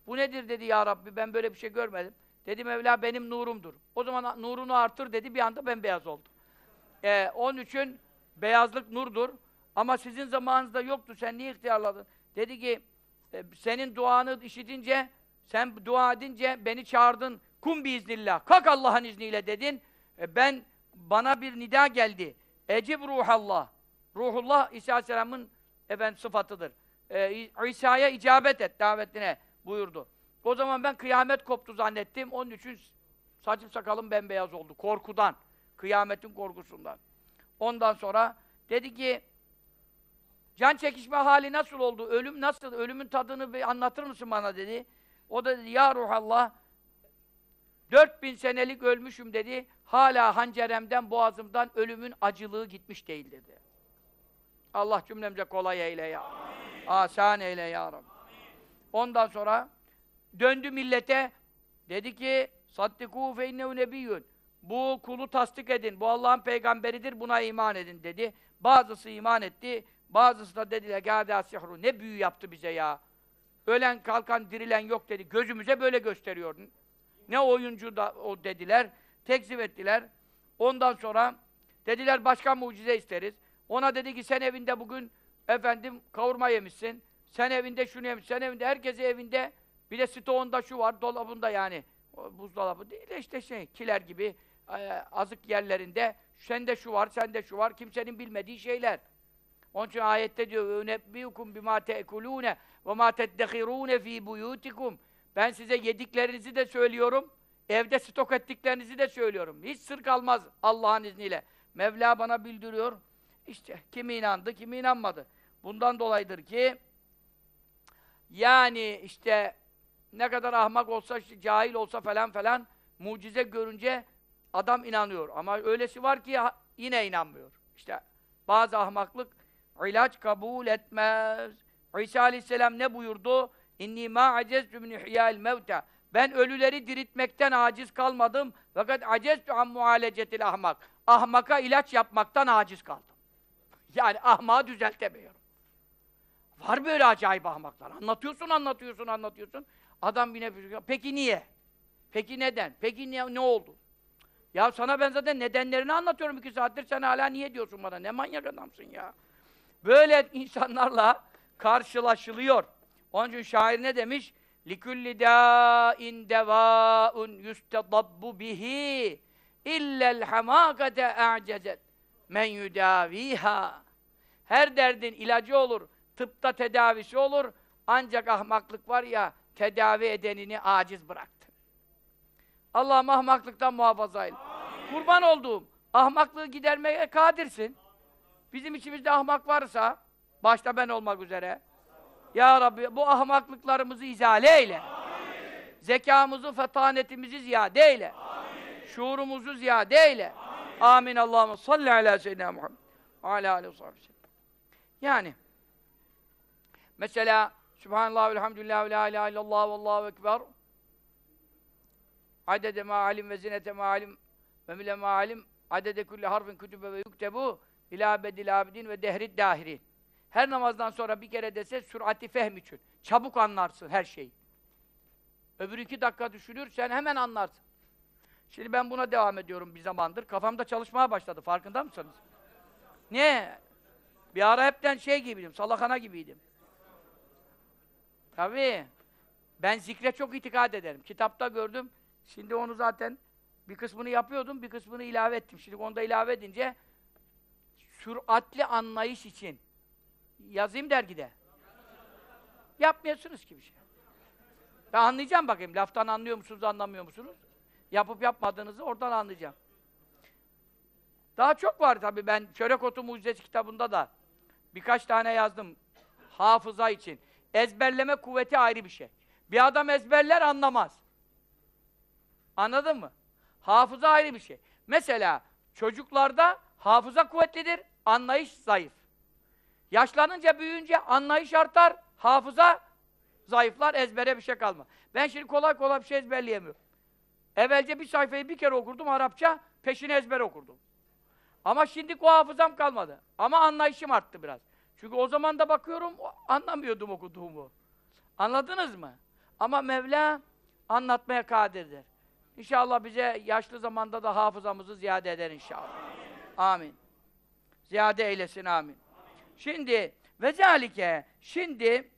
Bu nedir dedi ya Rabbi, ben böyle bir şey görmedim. Dedi Mevla benim nurumdur. O zaman nurunu artır dedi, bir anda bembeyaz oldu. Onun için beyazlık nurdur. Ama sizin zamanınızda yoktu, sen niye ihtiyarladın? Dedi ki, senin duanı işitince, sen dua edince beni çağırdın, kum biiznillah, kalk Allah'ın izniyle dedin. Bana bir nida geldi. Ecib ruhallah. Ruhullah, İsa Aleyhisselam'ın sıfatıdır. İsa'ya icabet et davetine buyurdu. O zaman ben kıyamet koptu zannettim. Onun için saçım sakalım bembeyaz oldu. Korkudan. Kıyametin korkusundan. Ondan sonra dedi ki, can çekişme hali nasıl oldu? Ölüm nasıl? Ölümün tadını bir anlatır mısın bana dedi. O da dedi, ya ruhallah, 4000 senelik ölmüşüm dedi. Hala hanceremden, boğazımdan ölümün acılığı gitmiş değil dedi. Allah cümlemize kolay eyle ya. Asan eyle ya Rabbi. Ondan sonra döndü millete. Dedi ki, Saddikû fe innehu nebiyyün. Bu kulu tasdik edin. Bu Allah'ın peygamberidir. Buna iman edin dedi. Bazısı iman etti. Bazısı da dediler gâdâ sihru. Ne büyü yaptı bize ya. Ölen kalkan dirilen yok dedi. Gözümüze böyle gösteriyor. Ne oyuncu da o dediler. Tekzip ettiler. Ondan sonra dediler başka mucize isteriz. Ona dedi ki sen evinde bugün kavurma yemişsin. Sen evinde şunu yemişsin. Sen evinde, herkesi evinde. Bir de stoğunda şu var, dolabında yani. Buzdolabı değil de işte kiler gibi azık yerlerinde. Sende şu var, sende şu var. Kimsenin bilmediği şeyler. Onun için ayette diyor "Unebbiukum bima te'kulûne ve mâ teddehirûne fî buyûtikum." Ben size yediklerinizi de söylüyorum. Evde stok ettiklerinizi de söylüyorum. Hiç sır kalmaz Allah'ın izniyle. Mevla bana bildiriyor. İşte kimi inandı, kimi inanmadı. Bundan dolayıdır ki yani işte ne kadar ahmak olsa, işte, cahil olsa falan mucize görünce adam inanıyor. Ama öylesi var ki yine inanmıyor. İşte bazı ahmaklık ilaç kabul etmez. İsa Aleyhisselam ne buyurdu? İnni ma aceztu min ihya'il mevta. Ben ölüleri diriltmekten aciz kalmadım. Fakat aceztu an muhalecetil ahmak. Ahmaka ilaç yapmaktan aciz kaldım. Yani ahmağı düzeltemiyorum. Var böyle acayip ahmaklar. Anlatıyorsun. Adam yine peki niye? Peki neden? Peki ne oldu? Ya sana ben zaten nedenlerini anlatıyorum 2 saattir. Sen hala niye diyorsun bana? Ne manyak adamsın ya. Böyle insanlarla karşılaşılıyor. Onun için şair ne demiş? لِكُلِّ دَاءٍ دَوَاءٌ يُسْتَضَبُّ بِهِ اِلَّا الْحَمَاقَةَ اَعْجَزَتْ مَنْ يُدَاوِيهَا. Her derdin ilacı olur, tıpta tedavisi olur. Ancak ahmaklık var ya, tedavi edenini aciz bıraktı. Allah'ım ahmaklıktan muhafaza eyle. Kurban olduğum, ahmaklığı gidermeye kadirsin. Bizim içimizde ahmak varsa, başta ben olmak üzere, ya Rabbi bu ahmaklıklarımızı izale eyle. Amin. Zekamızı, fetanetimizi ziyade eyle. Amin. Şuurumuzu ziyade eyle. Amin. Allahümme salli ala seyyidina Muhammed. Ala aleyhi ve sellem. Yani mesela Sübhanallah, elhamdülillah, ve la ilahe illallah, ve allahu ekber. Adede ma alim ve zinete ma alim ve mile ma alim. Adede kulli harfin kütübe ve yuktebu ila bedil abidin ve dehrid dahirin. Her namazdan sonra bir kere dese sürati fehm için. Çabuk anlarsın her şeyi. Öbür 2 dakika düşünürsen hemen anlarsın. Şimdi ben buna devam ediyorum bir zamandır. Kafamda çalışmaya başladı. Farkında mısınız? Niye? Bir ara hepten gibiydim, salakana gibiydim. Tabii. Ben zikre çok itikad ederim. Kitapta gördüm. Şimdi onu zaten bir kısmını yapıyordum, bir kısmını ilave ettim. Şimdi onu da ilave edince süratli anlayış için yazayım dergide. Yapmıyorsunuz ki bir şey. Ben anlayacağım bakayım. Laftan anlıyor musunuz, anlamıyor musunuz? Yapıp yapmadığınızı oradan anlayacağım. Daha çok var tabii. Ben Çörek Otu Mucizesi kitabında da birkaç tane yazdım. Hafıza için. Ezberleme kuvveti ayrı bir şey. Bir adam ezberler anlamaz. Anladın mı? Hafıza ayrı bir şey. Mesela çocuklarda hafıza kuvvetlidir, anlayış zayıf. Yaşlanınca, büyüyünce anlayış artar, hafıza zayıflar, ezbere bir şey kalmaz. Ben şimdi kolay kolay bir şey ezberleyemiyorum. Evvelce bir sayfayı bir kere okurdum Arapça, peşine ezber okurdum. Ama şimdi o hafızam kalmadı. Ama anlayışım arttı biraz. Çünkü o zaman da bakıyorum, anlamıyordum okuduğumu. Anladınız mı? Ama Mevla anlatmaya kadirdir. İnşallah bize yaşlı zamanda da hafızamızı ziyade eder inşallah. Amin. Ziyade eylesin, amin. Şimdi, vezalike, şimdi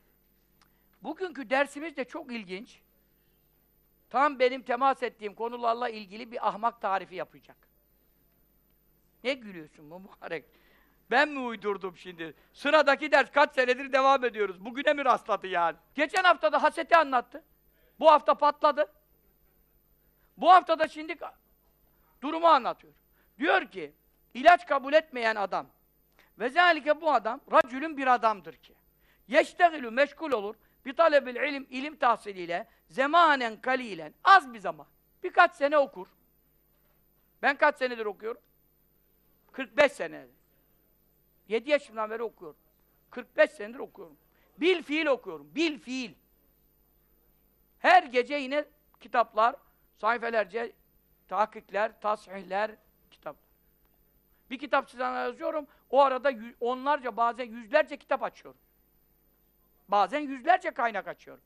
bugünkü dersimiz de çok ilginç. Tam benim temas ettiğim konularla ilgili bir ahmak tarifi yapacak. Ne gülüyorsun mübarek? Ben mi uydurdum şimdi? Sıradaki ders kaç senedir devam ediyoruz. Bugüne mi rastladı yani? Geçen hafta da haseti anlattı. Bu hafta patladı. Bu hafta da şimdi durumu anlatıyor. Diyor ki, ilaç kabul etmeyen adam ve zâlike bu adam, racülün bir adamdır ki yeştegilü meşgul olur bir talebil ilim, ilim tahsiliyle zemanen kalilen, az bir zaman. Birkaç sene okur. Ben kaç senedir okuyorum? 45 senedir. 7 yaşımdan beri okuyorum. 45 senedir okuyorum. Bil fiil okuyorum. Bil fiil. Her gece yine kitaplar, sayfelerce tahkikler, tasihler, kitaplar. Bir kitap size yazıyorum, o arada onlarca, bazen yüzlerce kitap açıyorum. Bazen yüzlerce kaynak açıyorum.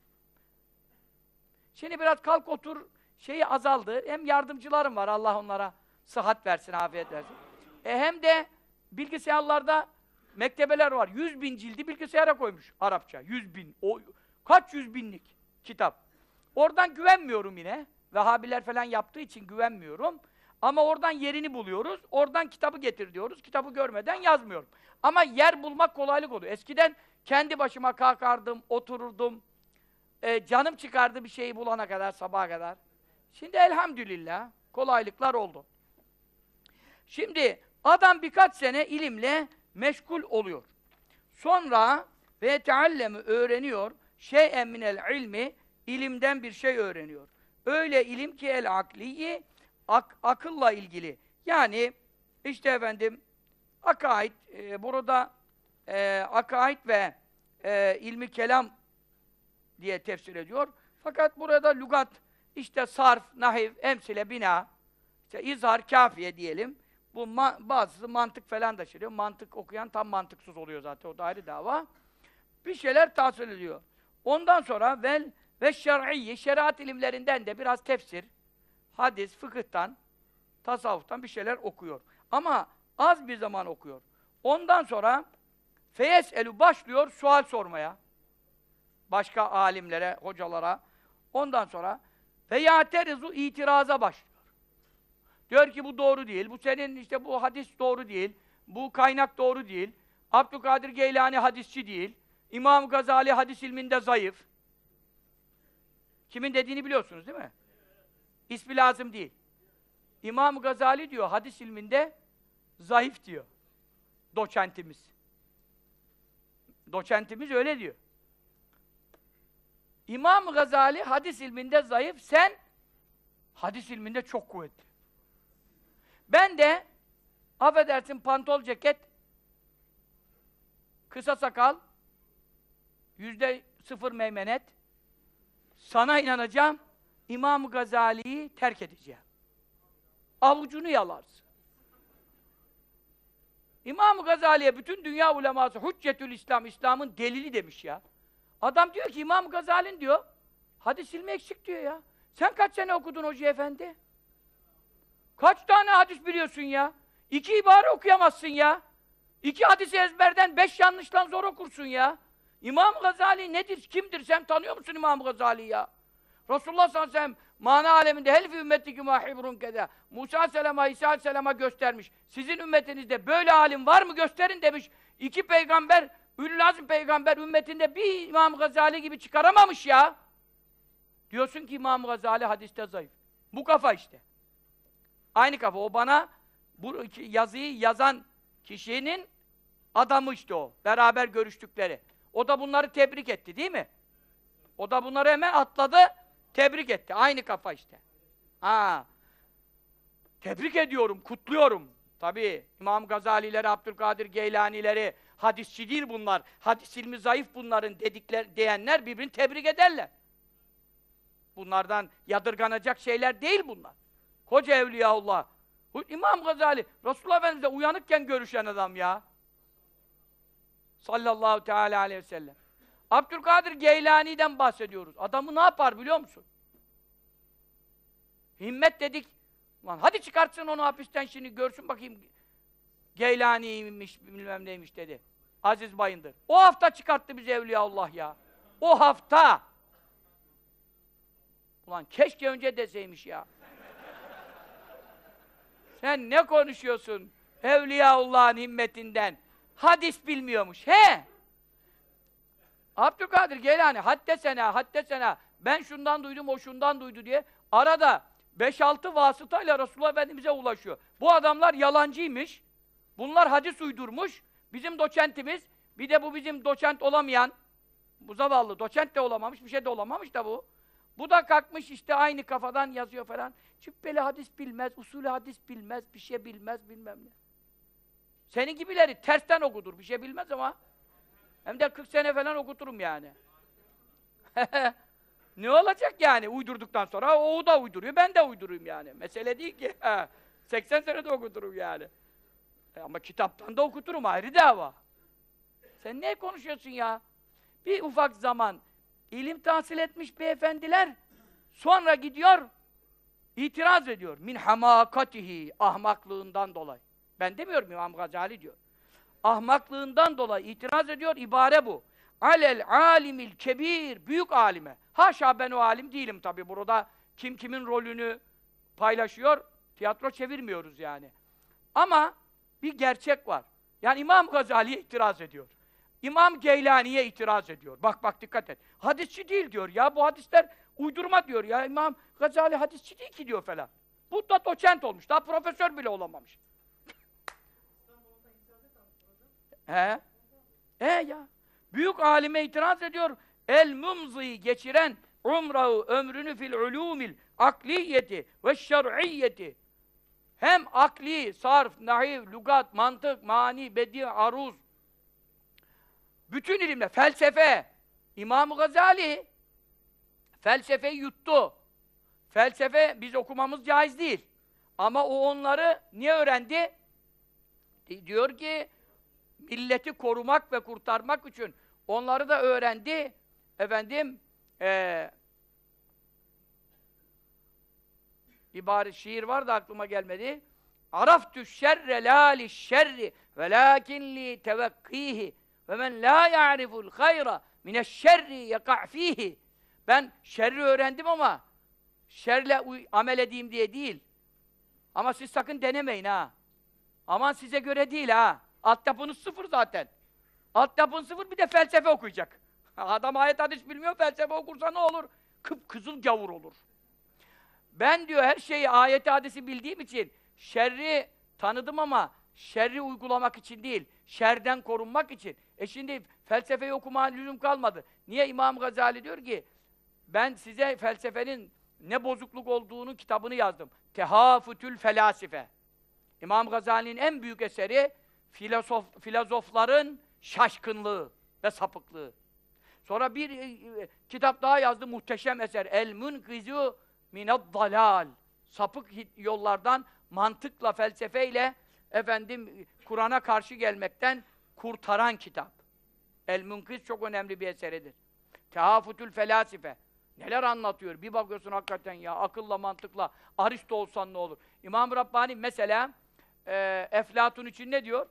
Şimdi biraz kalk otur şeyi azaldı. Hem yardımcılarım var, Allah onlara sıhhat versin, afiyet versin. Hem de bilgisayarlarda mektebeler var. 100.000 cildi bilgisayara koymuş Arapça. 100.000. O kaç 100.000'lik kitap. Oradan güvenmiyorum yine. Vehhabiler falan yaptığı için güvenmiyorum. Ama oradan yerini buluyoruz. Oradan kitabı getir diyoruz. Kitabı görmeden yazmıyorum. Ama yer bulmak kolaylık oluyor. Eskiden kendi başıma kalkardım, otururdum. Canım çıkardı bir şeyi bulana kadar, sabaha kadar. Şimdi elhamdülillah kolaylıklar oldu. Şimdi adam birkaç sene ilimle meşgul oluyor. Sonra ve teallemi öğreniyor. Şey'en minel ilmi, ilimden bir şey öğreniyor. Öyle ilim ki el akliyi, akılla ilgili. Yani işte efendim akaid, burada akaid ve ilmi kelam diye tefsir ediyor. Fakat burada lügat, işte sarf, nahiv, emsile, bina, işte izhar, kafiye diyelim. Bu bazısı mantık falan da şiriyor. Mantık okuyan tam mantıksız oluyor zaten. O da ayrı dava. Bir şeyler tahsil ediyor. Ondan sonra ve şer'iyye, şeriat ilimlerinden de biraz tefsir, hadis, fıkıhtan, tasavvuftan bir şeyler okuyor. Ama az bir zaman okuyor. Ondan sonra feyes'elü başlıyor sual sormaya. Başka alimlere, hocalara. Ondan sonra feyaterizu itiraza başlıyor. Diyor ki bu doğru değil, bu senin işte bu hadis doğru değil, bu kaynak doğru değil, Abdülkadir Geylani hadisçi değil, İmam Gazali hadis ilminde zayıf. Kimin dediğini biliyorsunuz değil mi? İsmi lazım değil. İmam Gazali diyor, hadis ilminde zayıf diyor. Doçentimiz. Doçentimiz öyle diyor. İmam Gazali hadis ilminde zayıf, sen hadis ilminde çok kuvvetli. Ben de affedersin pantol ceket, kısa sakal, %0 meymenet, sana inanacağım, İmam Gazali'yi terk edeceğim. Avucunu yalarsın. İmam Gazali'ye bütün dünya uleması Hüccetül İslam, İslam'ın delili demiş ya. Adam diyor ki İmam Gazali'nin diyor, hadis ilmi eksik diyor ya. Sen kaç sene okudun Hoca Efendi? Kaç tane hadis biliyorsun ya? 2 ibare okuyamazsın ya. 2 hadisi ezberden 5 yanlıştan zor okursun ya. İmam Gazali nedir, kimdir? Sen tanıyor musun İmam Gazali'yi ya? Resulullah sallallahu aleyhi ve sellem mana aleminde hel fi ümmetiki mahibrun keda. Musa aleyhisselama, İsa aleyhisselama göstermiş. Sizin ümmetinizde böyle alim var mı gösterin demiş. 2 peygamber, Ülül Azm peygamber ümmetinde bir İmam Gazali gibi çıkaramamış ya. Diyorsun ki İmam Gazali hadiste zayıf. Bu kafa işte. Aynı kafa. O bana bu yazıyı yazan kişinin adamı işte o. Beraber görüştükleri. O da bunları tebrik etti değil mi? O da bunları hemen atladı, tebrik etti. Aynı kafa işte. Ha. Tebrik ediyorum, kutluyorum. Tabii İmam Gazalileri, Abdülkadir Geylanileri, hadisçi değil bunlar. Hadis ilmi zayıf bunların diyenler birbirini tebrik ederler. Bunlardan yadırganacak şeyler değil bunlar. Koca Evliyaullah. İmam Gazali, Resulullah Efendimiz'le uyanıkken görüşen adam ya. Sallallahu teala aleyhi ve sellem. Abdülkadir Geylani'den bahsediyoruz. Adamı ne yapar biliyor musun? Himmet dedik. Lan hadi çıkartsın onu hapisten şimdi görsün bakayım. Geylani'ymiş bilmem neymiş dedi. Aziz Bayındır. O hafta çıkarttı bizi Evliyaullah ya. O hafta. Ulan keşke önce deseymiş ya. Sen ne konuşuyorsun? Evliyaullah'ın himmetinden. Hadis bilmiyormuş. He! Abdülkadir Geylani haddesena ben şundan duydum o şundan duydu diye arada 5-6 vasıtayla Resulullah Efendimiz'e ulaşıyor. Bu adamlar yalancıymış. Bunlar hadis uydurmuş. Bizim doçentimiz bir de bu bizim doçent olamayan bu zavallı doçent de olamamış bir şey de olamamış da bu. Bu da kalkmış işte aynı kafadan yazıyor falan. Cübbeli hadis bilmez, usulü hadis bilmez, bir şey bilmez bilmem ne. Senin gibileri tersten okudur, bir şey bilmez ama hem de 40 sene falan okuturum yani. Ne olacak yani uydurduktan sonra? O da uyduruyor, ben de uyduruyorum yani. Mesele değil ki. 80 sene de okuturum yani. Ama kitaptan da okuturum, ayrı dava. Sen ne konuşuyorsun ya? Bir ufak zaman ilim tahsil etmiş beyefendiler sonra gidiyor, itiraz ediyor. Min hamakatihi, ahmaklığından dolayı. Ben demiyorum, İmam Gazali diyor. Ahmaklığından dolayı itiraz ediyor, ibare bu. Alel alimil kebir, büyük alime. Haşa ben o alim değilim tabi. Burada kim kimin rolünü paylaşıyor, tiyatro çevirmiyoruz yani. Ama bir gerçek var. Yani İmam Gazali'ye itiraz ediyor. İmam Geylani'ye itiraz ediyor. Bak dikkat et. Hadisçi değil diyor ya, bu hadisler uydurma diyor ya. İmam Gazali hadisçi değil ki diyor falan. Bu da doçent olmuş, daha profesör bile olamamış. Ya. Büyük alime itiraz ediyor. El-mumzi'yi geçiren umrahu ömrünü fil ulûmil akliyeti ve şer'iyyeti. Hem akli, sarf, nahiv, lügat, mantık, mani, bedi, aruz. Bütün ilimler, felsefe. İmam-ı Gazali felsefeyi yuttu. Felsefe biz okumamız caiz değil. Ama o onları niye öğrendi? Diyor ki milleti korumak ve kurtarmak için onları da öğrendi. Efendim şiir var da aklıma gelmedi. Araftü şerre la li şerri velakin li tevekkihi ve men la ya'riful hayra mineşşerri yaka' fihi. Ben şerri öğrendim ama şerle amel edeyim diye değil. Ama siz sakın denemeyin ha. Aman size göre değil ha. Altyapınız sıfır zaten. Altyapın sıfır, bir de felsefe okuyacak. Adam ayet hadis bilmiyor, felsefe okursa ne olur? Kıpkızıl gavur olur. Ben diyor her şeyi ayet hadisi bildiğim için şerri tanıdım ama şerri uygulamak için değil, şerden korunmak için. Şimdi felsefeyi okumaya lüzum kalmadı. Niye İmam Gazali diyor ki ben size felsefenin ne bozukluk olduğunu kitabını yazdım. Tehafütül felasife. İmam Gazali'nin en büyük eseri filozofların şaşkınlığı ve sapıklığı. Sonra bir kitap daha yazdı, muhteşem eser. El-Munkizu mined-dalal. Sapık yollardan mantıkla, felsefeyle Kur'an'a karşı gelmekten kurtaran kitap. El-Munkiz çok önemli bir eseridir. Tehafütül felasife. Neler anlatıyor? Bir bakıyorsun hakikaten ya, akılla, mantıkla, Aristo olsan ne olur? İmam Rabbani mesela Eflatun için ne diyor?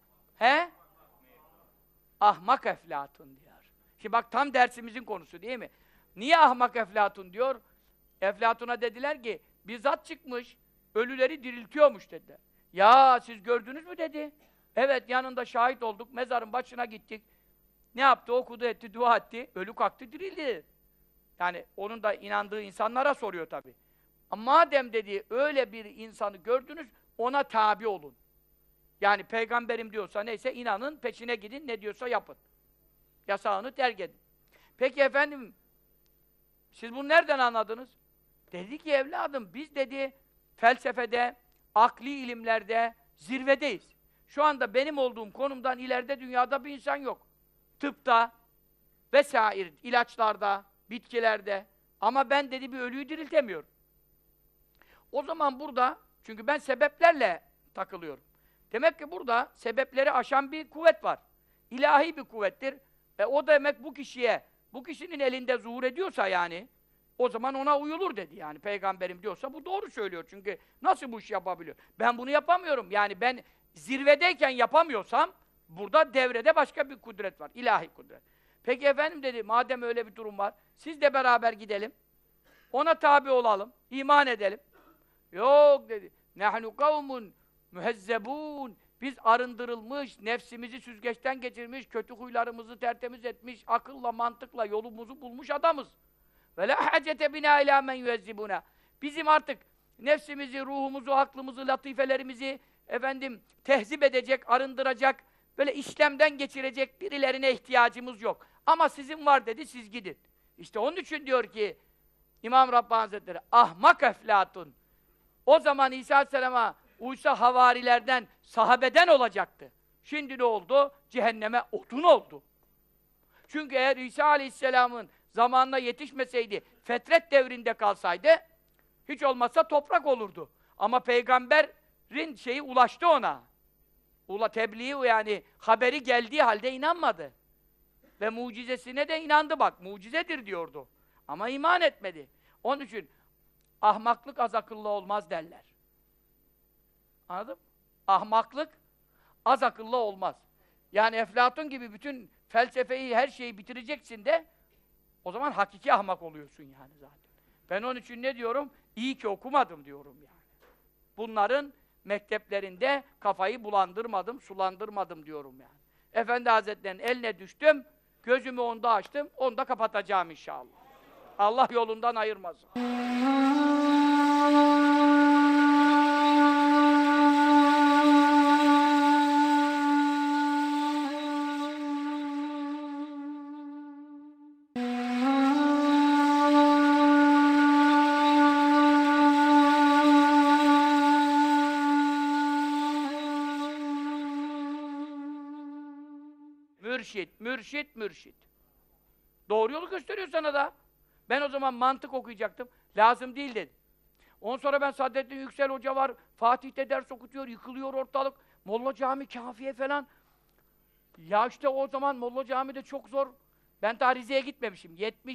Ahmak Eflatun diyor. Şimdi bak tam dersimizin konusu değil mi? Niye ahmak Eflatun diyor? Eflatun'a dediler ki, bir zat çıkmış, ölüleri diriltiyormuş dediler. Ya siz gördünüz mü dedi. Evet, yanında şahit olduk, mezarın başına gittik. Ne yaptı? Okudu, etti, dua etti, ölü kalktı, dirildi. Yani onun da inandığı insanlara soruyor tabii. Ama madem dedi, öyle bir insanı gördünüz, ona tabi olun. Yani peygamberim diyorsa neyse inanın, peşine gidin, ne diyorsa yapın. Yasağını terk edin. Peki efendim, siz bunu nereden anladınız? Dedi ki evladım, biz dedi, felsefede, akli ilimlerde zirvedeyiz. Şu anda benim olduğum konumdan ileride dünyada bir insan yok. Tıpta vesaire, ilaçlarda, bitkilerde. Ama ben dedi bir ölüyü diriltemiyorum. O zaman burada, çünkü ben sebeplerle takılıyorum. Demek ki burada sebepleri aşan bir kuvvet var. İlahi bir kuvvettir. O demek bu kişiye, bu kişinin elinde zuhur ediyorsa yani, o zaman ona uyulur dedi yani. Peygamberim diyorsa bu doğru söylüyor. Çünkü nasıl bu işi yapabiliyor? Ben bunu yapamıyorum. Yani ben zirvedeyken yapamıyorsam, burada devrede başka bir kudret var. İlahi kudret. Peki efendim dedi, madem öyle bir durum var, siz de beraber gidelim. Ona tabi olalım, iman edelim. Yok dedi. Nahnu kavmun muhezzebun. Biz arındırılmış, nefsimizi süzgeçten geçirmiş, kötü huylarımızı tertemiz etmiş, akılla, mantıkla yolumuzu bulmuş adamız. Ve la hacete bina ila men yuezzibuna. Bizim artık nefsimizi, ruhumuzu, aklımızı, latifelerimizi efendim tehzip edecek, arındıracak, böyle işlemden geçirecek birilerine ihtiyacımız yok. Ama sizin var dedi, siz gidin. İşte onun için diyor ki İmam Rabbani Hazretleri, ahmak eflatun. O zaman İsa Aleyhisselam'a uysa havarilerden, sahabeden olacaktı. Şimdi ne oldu? Cehenneme odun oldu. Çünkü eğer İsa Aleyhisselam'ın zamanına yetişmeseydi, fetret devrinde kalsaydı, hiç olmazsa toprak olurdu. Ama peygamberin şeyi ulaştı ona. Tebliği yani haberi geldiği halde inanmadı. Ve mucizesine de inandı bak. Mucizedir diyordu. Ama iman etmedi. Onun için ahmaklık az akıllı olmaz derler. Anladın mı? Ahmaklık az akıllı olmaz. Yani Eflatun gibi bütün felsefeyi, her şeyi bitireceksin de o zaman hakiki ahmak oluyorsun yani zaten. Ben onun için ne diyorum? İyi ki okumadım diyorum yani. Bunların mekteplerinde kafayı bulandırmadım, sulandırmadım diyorum yani. Efendi Hazretleri'nin eline düştüm, gözümü onda açtım, onu da kapatacağım inşallah. Allah yolundan ayırmasın. Mürşit, mürşit, mürşit. Doğru yolu gösteriyor sana da. Ben o zaman mantık okuyacaktım. Lazım değil dedi. Ondan sonra ben Saadettin Yüksel Hoca var, Fatih'te ders okutuyor, yıkılıyor ortalık. Molla Cami, Kafiye falan. Ya işte o zaman Molla Cami de çok zor. Ben daha Rize'ye gitmemişim.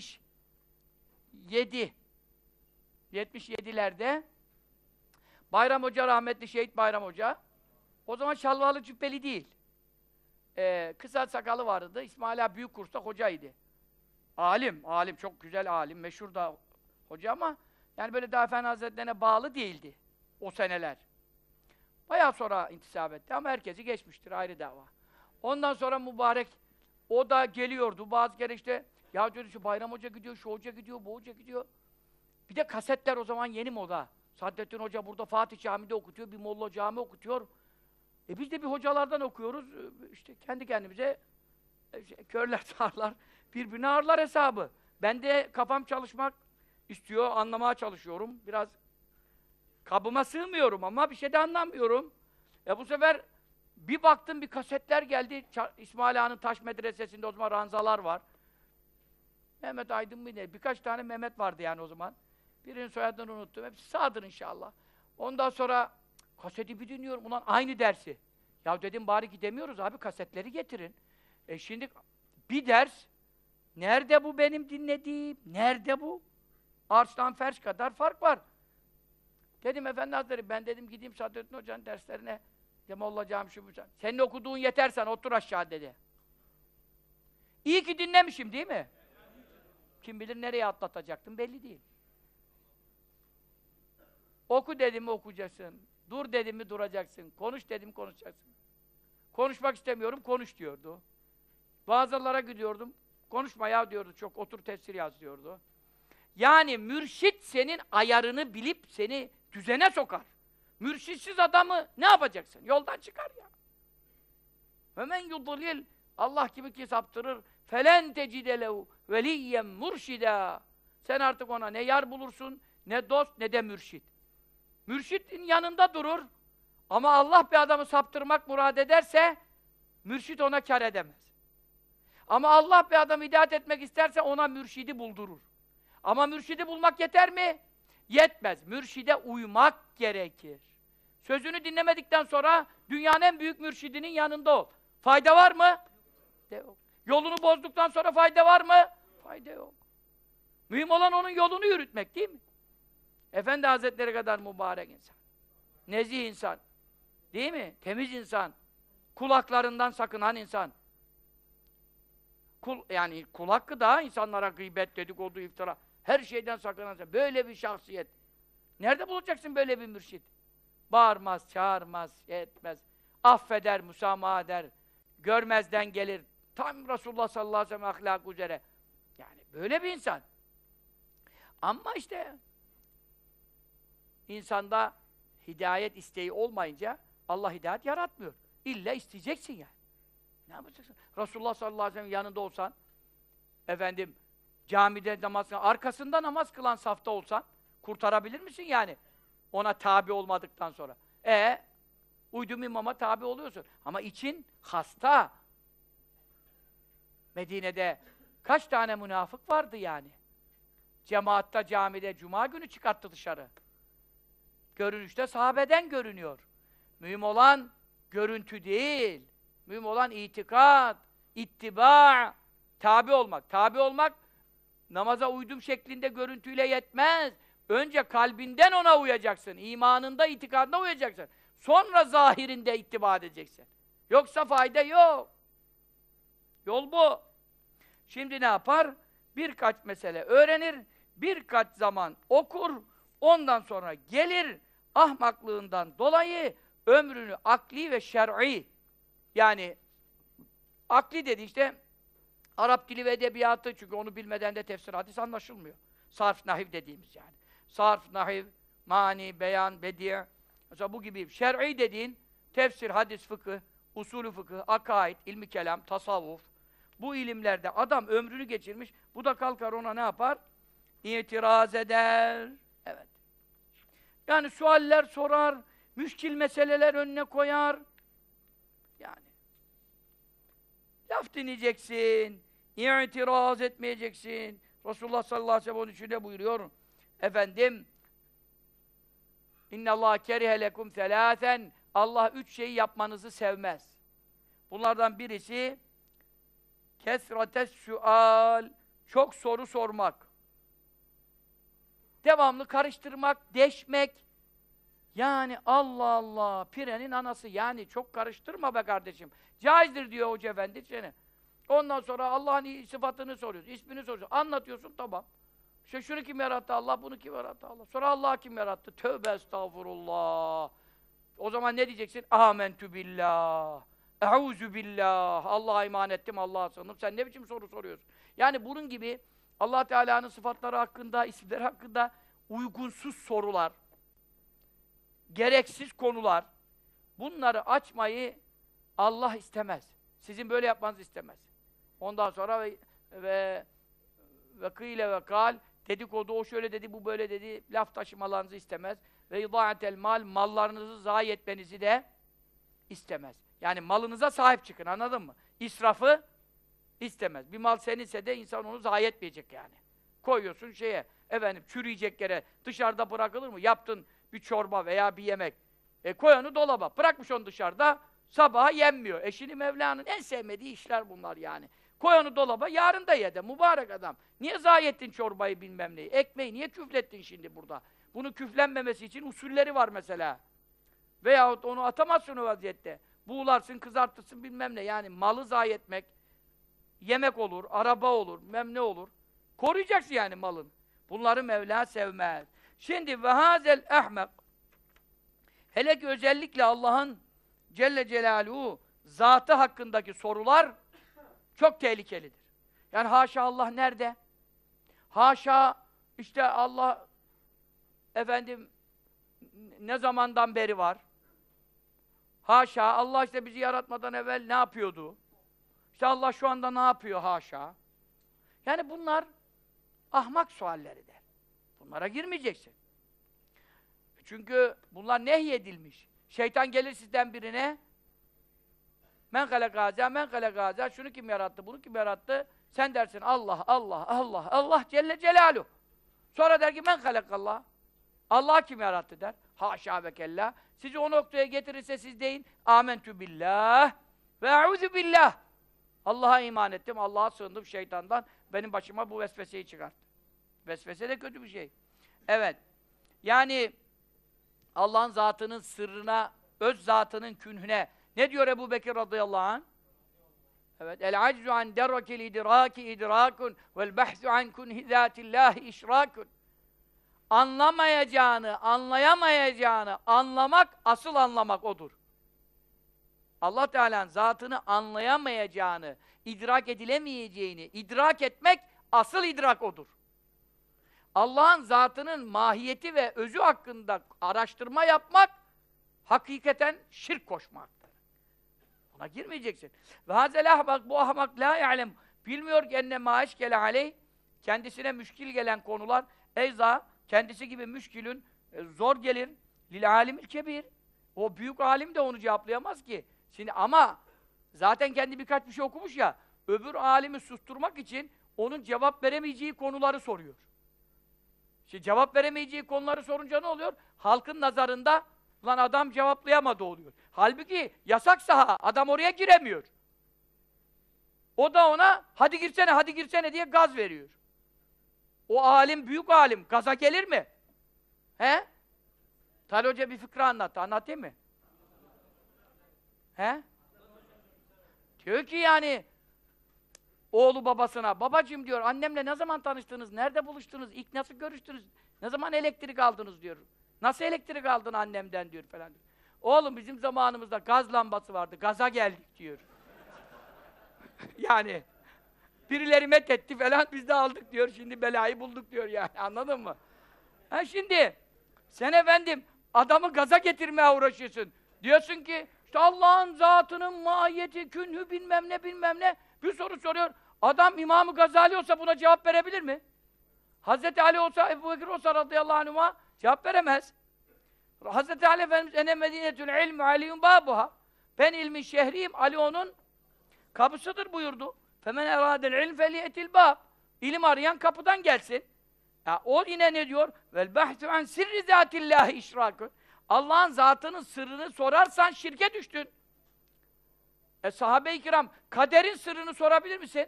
77'lerde Bayram Hoca, rahmetli Şehit Bayram Hoca. O zaman şalvarlı cübbeli değil. Kısa sakalı vardı. İsmail abi büyük kursta hocaydı. Alim, çok güzel alim, meşhur da hoca ama yani böyle daha Efendi Hazretlerine bağlı değildi o seneler. Bayağı sonra intisap etti ama herkesi geçmiştir, ayrı dava. Ondan sonra mübarek, o da geliyordu bazı kere işte, ya diyordu şu Bayram Hoca gidiyor, şu hoca gidiyor, bu hoca gidiyor. Bir de kasetler o zaman yeni moda. Saadettin Hoca burada Fatih Camii'de okutuyor, bir Molla Cami okutuyor. Biz de bir hocalardan okuyoruz, işte kendi kendimize körler sağırlar, birbirine ağırlar hesabı. Ben de kafam çalışmak istiyor, anlamaya çalışıyorum. Biraz kabıma sığmıyorum ama bir şey de anlamıyorum. Bu sefer bir baktım bir kasetler geldi. İsmail Ağa'nın Taş Medresesi'nde o zaman ranzalar var. Mehmet Aydın mı ne? Birkaç tane Mehmet vardı yani o zaman. Birinin soyadını unuttum. Hepsi sağdır inşallah. Ondan sonra kaseti bir dinliyorum. Ulan aynı dersi. Ya dedim bari gidemiyoruz abi, kasetleri getirin. Şimdi bir ders, nerede bu benim dinlediğim? Nerede bu? Arştan ferş kadar fark var. Dedim Efendi Hazretleri, ben dedim gideyim Saadettin Hoca'nın derslerine. Dedim olacağım şu bu. Senin okuduğun yetersen otur aşağı dedi. İyi ki dinlemişim değil mi? Kim bilir nereye atlatacaktım belli değil. Oku dedim mi okuyacaksın. Dur dedim mi duracaksın. Konuş dedim konuşacaksın. Konuşmak istemiyorum, konuş diyordu. Bazılara gidiyordum. Konuşma ya diyordu, çok otur tefsir yaz diyordu. Yani mürşit senin ayarını bilip seni düzene sokar. Mürşitsiz adamı ne yapacaksın? Yoldan çıkar ya. Hemen yudlil, Allah gibi ki saptırır. Felen tecide lehu veliyyen murşida. Sen artık ona ne yar bulursun, ne dost, ne de mürşit. Mürşitin yanında durur. Ama Allah bir adamı saptırmak murad ederse, mürşit ona kar edemez. Ama Allah bir adamı hidayet etmek isterse ona mürşidi buldurur. Ama mürşidi bulmak yeter mi? Yetmez. Mürşide uymak gerekir. Sözünü dinlemedikten sonra dünyanın en büyük mürşidinin yanında ol. Fayda var mı? Yolunu bozduktan sonra fayda var mı? Fayda yok. Mühim olan onun yolunu yürütmek değil mi? Efendi Hazretleri kadar mübarek insan. Nezih insan. Değil mi? Temiz insan. Kulaklarından sakınan insan. Yani kul hakkı da insanlara gıybet, dedikodu, iftira, her şeyden sakınan insan. Böyle bir şahsiyet. Nerede bulacaksın böyle bir mürşit? Bağırmaz, çağırmaz, etmez. Affeder, müsamaha eder. Görmezden gelir. Tam Resulullah sallallahu aleyhi ve sellem ahlakı üzere. Yani böyle bir insan. Ama işte insanda hidayet isteği olmayınca Allah hidayet yaratmıyor. İlla isteyeceksin yani. Ne yapacaksın? Resulullah sallallahu aleyhi ve sellem yanında olsan, efendim, camide namaz kılan, arkasında namaz kılan safta olsan, kurtarabilir misin yani? Ona tabi olmadıktan sonra. Uydum imama tabi oluyorsun. Ama için hasta. Medine'de kaç tane münafık vardı yani? Cemaatta, camide, cuma günü çıkarttı dışarı. Görünüşte sahabeden görünüyor. Mühim olan görüntü değil. Mühim olan itikat, ittiba, tabi olmak. Tabi olmak, namaza uydum şeklinde görüntüyle yetmez. Önce kalbinden ona uyacaksın. İmanında, itikadına uyacaksın. Sonra zahirinde ittiba edeceksin. Yoksa fayda yok. Yol bu. Şimdi ne yapar? Birkaç mesele öğrenir, birkaç zaman okur, ondan sonra gelir, ahmaklığından dolayı ömrünü akli ve şer'i, yani akli dedi işte, Arap dili ve edebiyatı, çünkü onu bilmeden de tefsir, hadis anlaşılmıyor. Sarf, nahiv dediğimiz yani. Sarf, nahiv, mani, beyan, bedi', mesela bu gibi. Şer'i dediğin, tefsir, hadis, fıkıh, usulü fıkıh, akaid, ilmi kelam, tasavvuf, bu ilimlerde adam ömrünü geçirmiş, bu da kalkar ona ne yapar? İtiraz eder. Evet. Yani sualler sorar, müşkil meseleler önüne koyar. Yani. Laf dinleyeceksin, itiraz etmeyeceksin. Resulullah sallallahu aleyhi ve sellem onun için de buyuruyor. Efendim, İnnallâhe kerihe lekum selâsen, Allah 3 şeyi yapmanızı sevmez. Bunlardan birisi kesrates sual, çok soru sormak. Devamlı karıştırmak, deşmek. Yani Allah Allah, pirenin anası. Yani çok karıştırma be kardeşim. Caizdir diyor Hoca Efendi seni. Ondan sonra Allah'ın sıfatını soruyorsun, ismini soruyorsun. Anlatıyorsun, tamam. İşte şunu kim yarattı Allah, bunu kim yarattı Allah. Sonra Allah kim yarattı? Tövbe estağfurullah. O zaman ne diyeceksin? Âmentü billah. Eûzü billah. Allah'a iman ettim, Allah'a sığındım. Sen ne biçim soru soruyorsun? Yani bunun gibi Allah Teala'nın sıfatları hakkında, isimleri hakkında uygunsuz sorular, gereksiz konular, bunları açmayı Allah istemez. Sizin böyle yapmanızı istemez. Ondan sonra ve kıyle ve kal, dedikodu, o şöyle dedi, bu böyle dedi, laf taşımalarınızı istemez. Ve idâetel mal, mallarınızı zayi etmenizi de istemez. Yani malınıza sahip çıkın, anladın mı? İsrafı istemez. Bir mal seninse de insan onu zayi etmeyecek yani. Koyuyorsun şeye, efendim çürüyecek yere, dışarıda bırakılır mı? Yaptın bir çorba veya bir yemek. Koy onu dolaba, bırakmış onu dışarıda, sabaha yenmiyor. Eşini Mevla'nın en sevmediği işler bunlar yani. Koy onu dolaba, yarın da ye de, mübarek adam. Niye zayi ettin çorbayı bilmem neyi? Ekmeği niye küflettin şimdi burada? Bunu küflenmemesi için usulleri var mesela. Veyahut onu atamazsın o vaziyette. Buğularsın, kızartırsın bilmem ne. Yani malı zayi etmek, yemek olur, araba olur, bilmem ne olur. Koruyacaksın yani malın. Bunları Mevla sevmez. Şimdi ve hazel ahmek, hele ki özellikle Allah'ın Celle Celaluhu zatı hakkındaki sorular çok tehlikelidir. Yani haşa Allah nerede? Haşa işte Allah efendim ne zamandan beri var? Haşa Allah işte bizi yaratmadan evvel ne yapıyordu? İşte Allah şu anda ne yapıyor haşa? Yani bunlar ahmak sualleridir. Bunlara girmeyeceksin. Çünkü bunlar nehyedilmiş. Şeytan gelir sizden birine, men halakâzâ, men halakâzâ, şunu kim yarattı, bunu kim yarattı? Sen dersin Allah, Allah, Allah, Allah Celle Celaluhu. Sonra der ki men halakallah. Allah kim yarattı der. Haşa ve kella. Sizi o noktaya getirirse siz deyin, âmentü billah ve eûzü billah. Allah'a iman ettim, Allah'a sığındım şeytandan. Benim başıma bu vesveseyi çıkarttı. Vesvese de kötü bir şey. Evet. Yani Allah'ın zatının sırrına, öz zatının künhüne. Ne diyor Ebu Bekir radıyallahu anh? Evet. El aczu an derrakil idraki idrakun vel bahsu an kunhi zatillahi işrakun. Anlamayacağını, anlayamayacağını anlamak, asıl anlamak odur. Allah Teala'nın zatını anlayamayacağını, idrak edilemeyeceğini idrak etmek, asıl idrak odur. Allah'ın zatının mahiyeti ve özü hakkında araştırma yapmak, hakikaten şirk koşmaktır. Buna girmeyeceksin. Ve hazel ahmak, bu ahmak la ya'lem, bilmiyor ki enne ma eşkele aleyh, kendisine müşkil gelen konular, eyza, kendisi gibi müşkilün, zor gelir, lil alimil kebir. O büyük alim de onu cevaplayamaz ki. Şimdi ama zaten kendi birkaç bir şey okumuş ya, öbür alimi susturmak için onun cevap veremeyeceği konuları soruyor. Şimdi cevap veremeyeceği konuları sorunca ne oluyor? Halkın nazarında lan adam cevaplayamadı oluyor. Halbuki yasak saha, adam oraya giremiyor. O da ona hadi girsene, hadi girsene diye gaz veriyor. O alim, büyük alim, gaza gelir mi? He? Talha Hoca bir fıkra anlattı, anlatayım mı? He? Diyor ki yani oğlu babasına, babacığım diyor, annemle ne zaman tanıştınız, nerede buluştunuz, ilk nasıl görüştünüz, ne zaman elektrik aldınız diyor. Nasıl elektrik aldın annemden diyor falan diyor. Oğlum bizim zamanımızda gaz lambası vardı, gaza geldik diyor. Yani birileri methetti falan, biz de aldık diyor, şimdi belayı bulduk diyor yani, anladın mı? Ha şimdi, sen efendim adamı gaza getirmeye uğraşıyorsun. Diyorsun ki, işte Allah'ın zatının mahiyeti, künhü bilmem ne bilmem ne, bir soru soruyor. Adam İmam-ı Gazali olsa buna cevap verebilir mi? Hazreti Ali olsa, Ebu Bekir olsa radıyallahu anhuma cevap veremez. Hazreti Ali Efendimiz ene medinetül ilmi aliyun babuha. Ben ilmin şehriyim, Ali onun kapısıdır buyurdu. Femen eradel ilm feliyetil bab. İlim arayan kapıdan gelsin. Ya, o yine ne diyor? Vel bahtu an sirri zatillahi işrakun. Allah'ın zatının sırrını sorarsan şirke düştün. Sahabe-i kiram, kaderin sırrını sorabilir misin?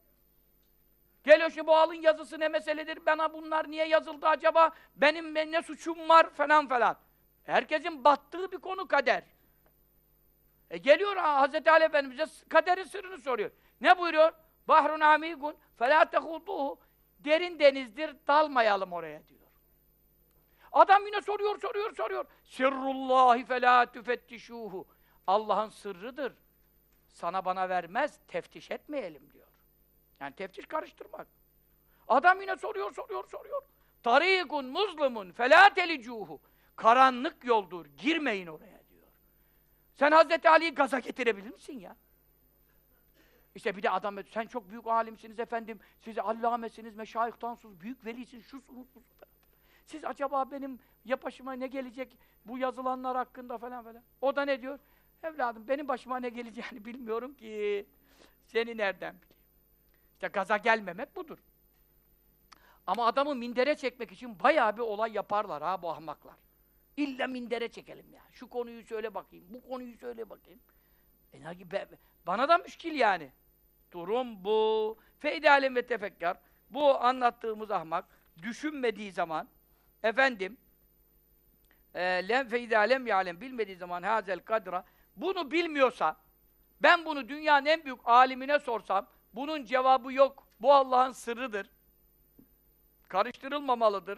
Geliyor şimdi bu alın yazısı ne meseledir, bana bunlar niye yazıldı acaba, benim ne suçum var falan falan. Herkesin battığı bir konu kader. Geliyor Hazreti Ali Efendimiz'e kaderin sırrını soruyor. Ne buyuruyor? Bahrun amikun felâ tehûduhu. Derin denizdir, dalmayalım oraya diyor. Adam yine soruyor. Sirrullahi felâ tüfettişûhu. Allah'ın sırrıdır. Sana bana vermez, teftiş etmeyelim diyor. Yani teftiş karıştırmak. Adam yine soruyor. Tarîkun muzlimun felâ telicûhu. Karanlık yoldur, girmeyin oraya diyor. Sen Hazreti Ali'yi gaza getirebilir misin ya? İşte bir de adam, sen çok büyük alimsiniz efendim, siz allamesiniz, meşayihtansınız, büyük velisiniz, şusunuz. Siz acaba benim başıma ne gelecek bu yazılanlar hakkında falan. O da ne diyor? Evladım benim başıma ne geleceğini bilmiyorum ki. Seni nereden bileyim? İşte gaza gelmemek budur. Ama adamı mindere çekmek için bayağı bir olay yaparlar ha bu ahmaklar. İlla mindere çekelim ya. Şu konuyu söyle bakayım, bu konuyu söyle bakayım. Bana da müşkil yani. Durum bu. Fe-i alem ve tefekkar. Bu anlattığımız ahmak düşünmediği zaman efendim lem fe-i alem ya'lem bilmediği zaman hazel kadra bunu bilmiyorsa ben bunu dünyanın en büyük alimine sorsam bunun cevabı yok. Bu Allah'ın sırrıdır. Karıştırılmamalıdır.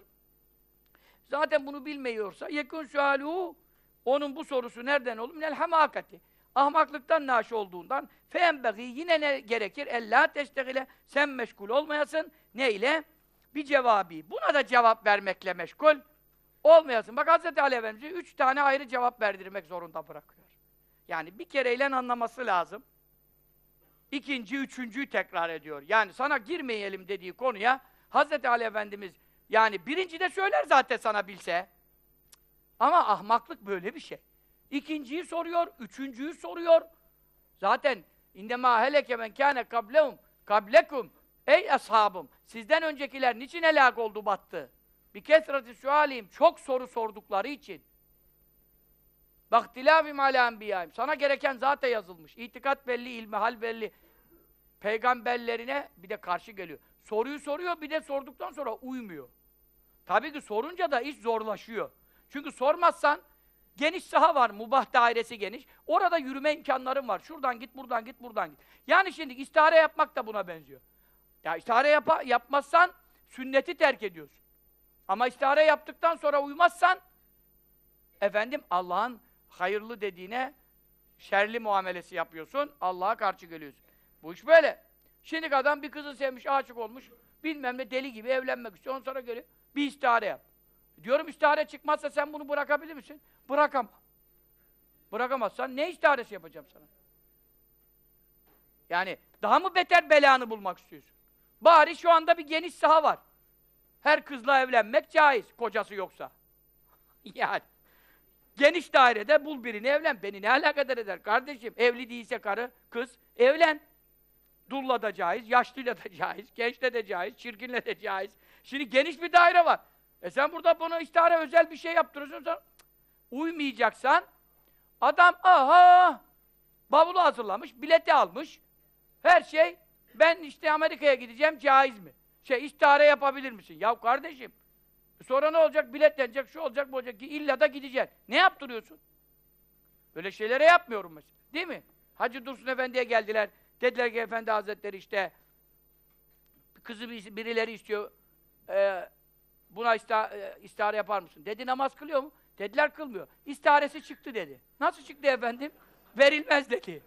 Zaten bunu bilmiyorsa yekun sualuhu onun bu sorusu nereden olur? Minel hamakati. Ahmaklıktan naş olduğundan feenbeği yine ne gerekir? Ellâ teştegile sen meşgul olmayasın. Neyle? Bir cevabı. Buna da cevap vermekle meşgul olmayasın. Bak Hz. Ali Efendimiz'e 3 tane ayrı cevap verdirmek zorunda bırakıyor. Yani bir kereyle anlaması lazım. İkinci, üçüncüyü tekrar ediyor. Yani sana girmeyelim dediği konuya Hz. Ali Efendimiz yani birinci de söyler zaten sana bilse. Ama ahmaklık böyle bir şey. İkinciyi soruyor, üçüncüyü soruyor. Zaten indemâ heleke men kâne kablekum ey ashabım, sizden öncekiler niçin helak oldu, battı? Bir kesreti sualihim, çok soru sordukları için. Baktilâfim alâ enbiyâim, sana gereken zaten yazılmış. İtikat belli, ilmihal belli. peygamberlerine bir de karşı geliyor. Soruyu soruyor, bir de sorduktan sonra uymuyor. Tabii ki sorunca da iş zorlaşıyor. Çünkü sormazsan geniş saha var, mubah dairesi geniş. Orada yürüme imkanların var. Şuradan git, buradan git, buradan git. Yani şimdi istihare yapmak da buna benziyor. Ya istihare yapmazsan sünneti terk ediyorsun. Ama istihare yaptıktan sonra uymazsan efendim Allah'ın hayırlı dediğine şerli muamelesi yapıyorsun. Allah'a karşı geliyorsun. Bu iş böyle. Şimdi adam bir kızı sevmiş, aşık olmuş, bilmem ne deli gibi evlenmek istiyor. Ondan sonra geliyor, bir istihare yap. Diyorum istihare çıkmazsa sen bunu bırakabilir misin? Bırakamam. Bırakamazsan ne istiharesi yapacağım sana? Yani daha mı beter belanı bulmak istiyorsun? Bari şu anda bir geniş saha var. Her kızla evlenmek caiz, kocası yoksa. Yani geniş dairede bul birini evlen. Beni ne alakadar eder kardeşim? Evli değilse karı, kız, evlen. Dulla da caiz, yaşlıyla da caiz, gençle de caiz, çirkinle de caiz. Şimdi geniş bir daire var. Sen burada bunu istihare özel bir şey yaptırıyorsun, sonra uymayacaksan adam aha bavulu hazırlamış, bileti almış. Her şey, ben işte Amerika'ya gideceğim, caiz mi? İstihare yapabilir misin? Ya kardeşim, sonra ne olacak? Biletlenecek, şu olacak, bu olacak ki illa da gideceksin. Ne yaptırıyorsun? Böyle şeylere yapmıyorum mesela. Değil mi? Hacı Dursun Efendi'ye geldiler. Dediler ki Efendi Hazretleri işte kızı birileri istiyor. Buna istihare yapar mısın? Dedi namaz kılıyor mu? Dediler kılmıyor. İstiharesi çıktı dedi. Nasıl çıktı efendim? Verilmez dedi.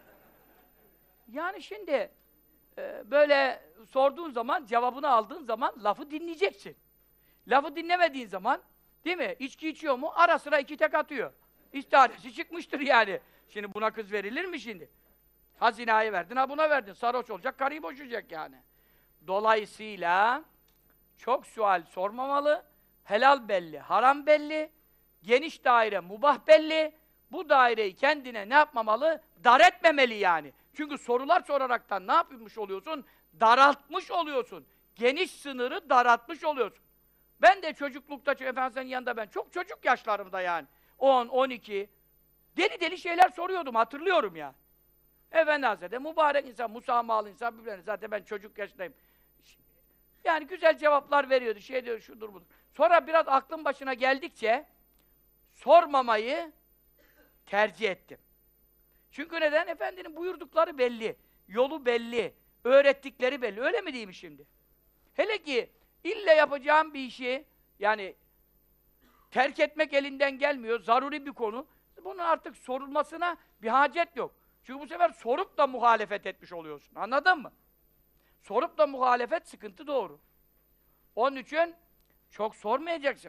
Yani şimdi böyle sorduğun zaman, cevabını aldığın zaman lafı dinleyeceksin. Lafı dinlemediğin zaman, değil mi? İçki içiyor mu? Ara sıra 2 tek atıyor. İstiharesi çıkmıştır yani. Şimdi buna kız verilir mi şimdi? Ha zinaya verdin, ha buna verdin. Sarhoş olacak, karıyı boşayacak yani. Dolayısıyla çok sual sormamalı. Helal belli, haram belli. Geniş daire, mubah belli. Bu daireyi kendine ne yapmamalı? Dar etmemeli yani. Çünkü sorular soraraktan ne yapmış oluyorsun? Daraltmış oluyorsun. Geniş sınırı daraltmış oluyorsun. Ben de çocuklukta, Efendimiz'in yanında ben çok çocuk yaşlarımda yani. 10, 12. Deli deli şeyler soruyordum, hatırlıyorum ya. Efendi Hazretleri, mübarek insan, musamahalı insan, birbirine. Zaten ben çocuk yaşındayım. Yani güzel cevaplar veriyordu, şey diyor, şudur budur. Sonra biraz aklım başına geldikçe sormamayı tercih ettim. Çünkü neden? Efendinin buyurdukları belli, yolu belli, öğrettikleri belli. Öyle mi diyeyim şimdi? Hele ki ille yapacağım bir işi, yani terk etmek elinden gelmiyor, zaruri bir konu. Bunun artık sorulmasına bir hacet yok. Çünkü bu sefer sorup da muhalefet etmiş oluyorsun. Anladın mı? Sorup da muhalefet sıkıntı doğru. Onun için çok sormayacaksın.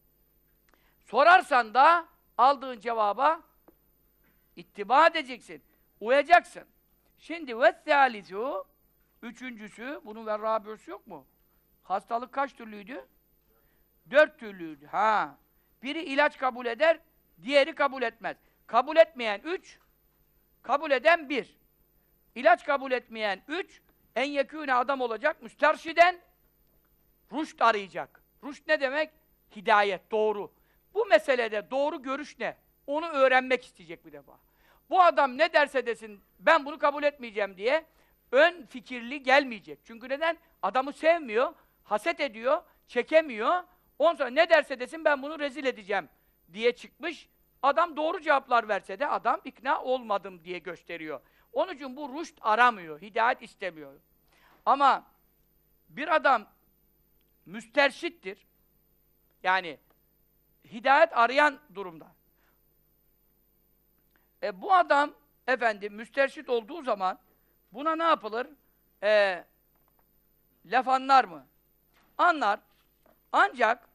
Sorarsan da aldığın cevaba ittiba edeceksin. Uyacaksın. Şimdi وَالثَّالِثُ üçüncüsü, bunun ve rabiüsü yok mu? Hastalık kaç türlüydü? 4 türlüydü. Ha. Biri ilaç kabul eder, diğeri kabul etmez. Kabul etmeyen 3, kabul eden 1. İlaç kabul etmeyen 3, en yekûne adam olacak, müsterşiden rüşt arayacak. Rüşt ne demek? Hidayet, doğru. Bu meselede doğru görüş ne? Onu öğrenmek isteyecek bir defa. Bu adam ne derse desin, ben bunu kabul etmeyeceğim diye ön fikirli gelmeyecek. Çünkü neden? Adamı sevmiyor, haset ediyor, çekemiyor. Ondan sonra ne derse desin, ben bunu rezil edeceğim diye çıkmış. Adam doğru cevaplar verse de adam ikna olmadım diye gösteriyor. Onun için bu rüşt aramıyor, hidayet istemiyor. Ama bir adam müsterşittir. Yani hidayet arayan durumda. Bu adam efendim müsterşit olduğu zaman buna ne yapılır? Laf anlar mı? Anlar. Ancak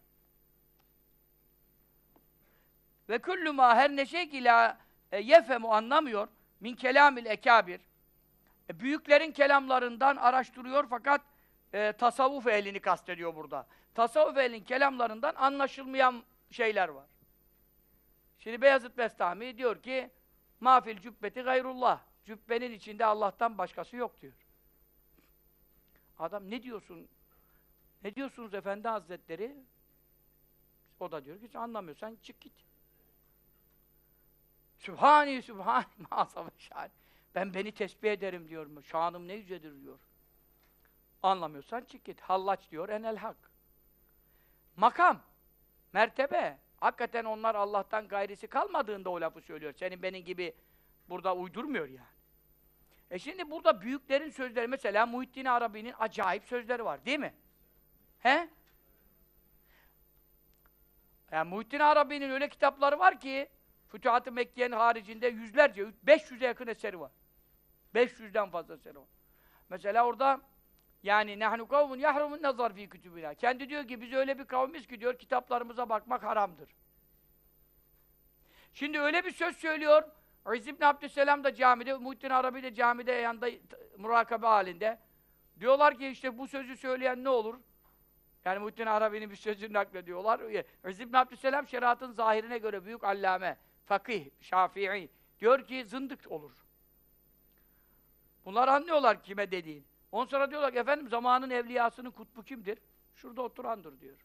ve küllü mâ her ne şey ki la yefemu anlamıyor min kelamil ekâbir. Büyüklerin kelamlarından araştırıyor fakat tasavvuf ehlini kastediyor burada. Tasavvuf ehlinin kelamlarından anlaşılmayan şeyler var. Şimdi Beyazıt Bestami diyor ki mâfil cübbeti gayrullah. Cübbenin içinde Allah'tan başkası yok diyor. Adam ne diyorsun? Ne diyorsunuz Efendi Hazretleri? O da diyor ki anlamıyorsan çık git. Sübhani, Sübhani, maazallah şahane. Ben beni tesbih ederim diyor. Şanım ne yücedir diyor. Anlamıyorsan çık git. Hallaç diyor enel hak. Makam, mertebe. Hakikaten onlar Allah'tan gayrisi kalmadığında o lafı söylüyor. Senin benim gibi burada uydurmuyor yani. Şimdi burada büyüklerin sözleri, mesela Muhittin Arabi'nin acayip sözleri var, değil mi? He? Yani Muhittin Arabi'nin öyle kitapları var ki, Fütuhat-ı Mekke'nin haricinde yüzlerce, 500'e yakın eseri var. 500'den fazla eseri var. Mesela orada, yani nahnu kavmun yahrumun nazar fi kütübina. Kendi diyor ki biz öyle bir kavmiz ki diyor kitaplarımıza bakmak haramdır. Şimdi öyle bir söz söylüyor. İz ibn Abdüsselam da camide, Muhittin Arabi de camide yanında murakabe halinde. Diyorlar ki işte bu sözü söyleyen ne olur? Yani Muhittin Arabi'nin bir sözünü naklediyorlar. İz ibn Abdüsselam şeriatın zahirine göre büyük allame, fakih, şafii. Diyor ki zındık olur. Bunlar anlıyorlar kime dediğini. Ondan sonra diyorlar ki efendim zamanın evliyasının kutbu kimdir? Şurada oturandır diyor.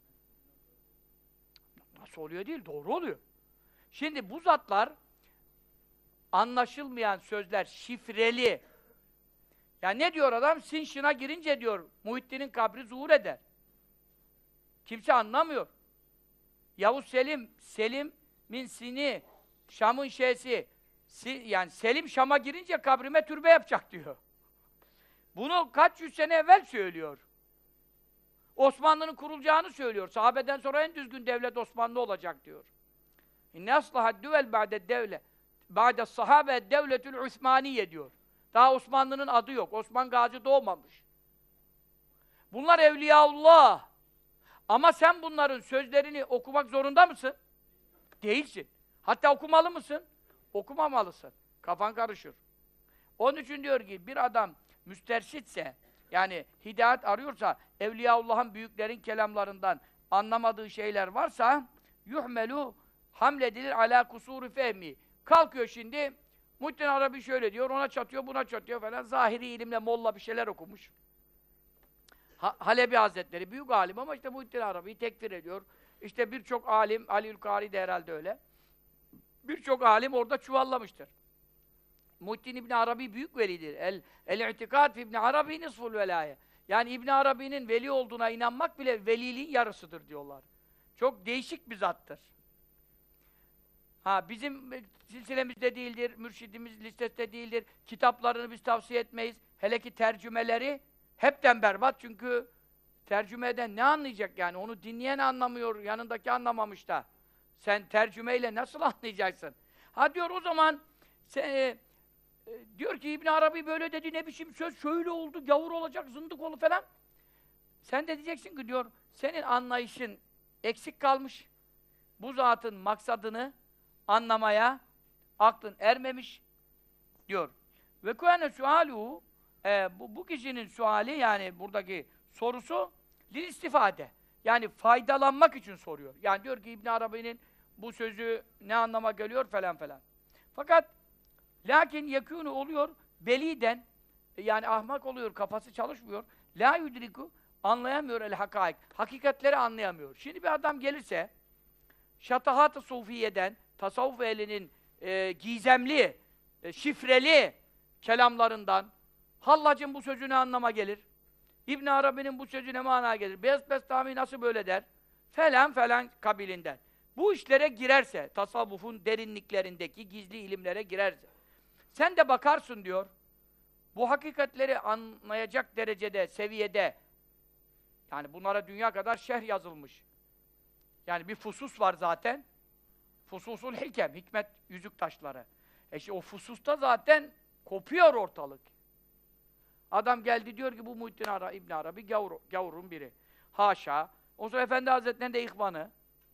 Nasıl oluyor değil, doğru oluyor. Şimdi bu zatlar anlaşılmayan sözler, şifreli. Yani ne diyor adam? Sinşin'a girince diyor, Muhittin'in kabri zuhur eder. Kimse anlamıyor. Yavuz Selim, Selim min sini, Şam'ın şeysi, yani Selim Şam'a girince kabrime türbe yapacak diyor. Bunu kaç yüz sene evvel söylüyor. Osmanlı'nın kurulacağını söylüyor. Sahabeden sonra en düzgün devlet Osmanlı olacak diyor. İnne aslahad düvel ba'de devle. Ba'de sahabe devletül Osmaniye diyor. Daha Osmanlı'nın adı yok. Osman Gazi doğmamış. Bunlar Evliyaullah. Ama sen bunların sözlerini okumak zorunda mısın? Değilsin. Hatta okumalı mısın? Okumamalısın. Kafan karışır. Onun için diyor ki bir adam müsterşitse, yani hidayet arıyorsa, Evliyaullah'ın büyüklerin kelamlarından anlamadığı şeyler varsa yuhmelu hamledilir ala kusuri fehmi. Kalkıyor şimdi, Muhittin Arabi şöyle diyor, ona çatıyor, buna çatıyor falan. Zahiri ilimle molla bir şeyler okumuş. Halebi Hazretleri, büyük alim ama işte Muhittin Arabi'yi tekfir ediyor. İşte birçok alim, Aliül Kari de herhalde öyle. Birçok alim orada çuvallamıştır. Muhittin İbn Arabi büyük velidir. El-i'tikad fi İbn Arabi nisful velaye. Yani İbn Arabi'nin veli olduğuna inanmak bile veliliğin yarısıdır diyorlar. Çok değişik bir zattır. Bizim silsilemizde değildir, mürşidimiz listesinde değildir. Kitaplarını biz tavsiye etmeyiz. Hele ki tercümeleri hepten berbat, çünkü tercüme eden ne anlayacak yani? Onu dinleyen anlamıyor, yanındaki anlamamış da. Sen tercümeyle nasıl anlayacaksın? Diyor o zaman diyor ki İbn Arabi böyle dedi, ne biçim söz, şöyle oldu, gavur olacak, zındık oldu falan. Sen de diyeceksin ki diyor, senin anlayışın eksik kalmış. Bu zatın maksadını anlamaya aklın ermemiş diyor. Ve kuene sualuhu, bu kişinin suali, yani buradaki sorusu lil istifade. Yani faydalanmak için soruyor. Yani diyor ki İbn Arabi'nin bu sözü ne anlama geliyor falan falan. Fakat lakin yekûnü oluyor beliden, yani ahmak oluyor, kafası çalışmıyor. La yudriku, anlayamıyor el hakaik. Hakikatleri anlayamıyor. Şimdi bir adam gelirse şatahat-ı sufiyeden, tasavvuf ehlinin gizemli, şifreli kelamlarından Hallac'ın bu sözü ne anlama gelir? İbn Arabi'nin bu sözü ne manaya gelir? Beyaz Bestami nasıl böyle der? Falan falan kabilinden. Bu işlere girerse, tasavvufun derinliklerindeki gizli ilimlere girerse, sen de bakarsın diyor, bu hakikatleri anlayacak derecede, seviyede, yani bunlara dünya kadar şerh yazılmış. Yani bir fusus var zaten, fususul hikem, hikmet yüzük taşları. O fususta zaten kopuyor ortalık. Adam geldi diyor ki bu Muhittin İbn Arabi gavurun biri. Haşa. O sonra Efendi Hazretleri'nin de ihvanı.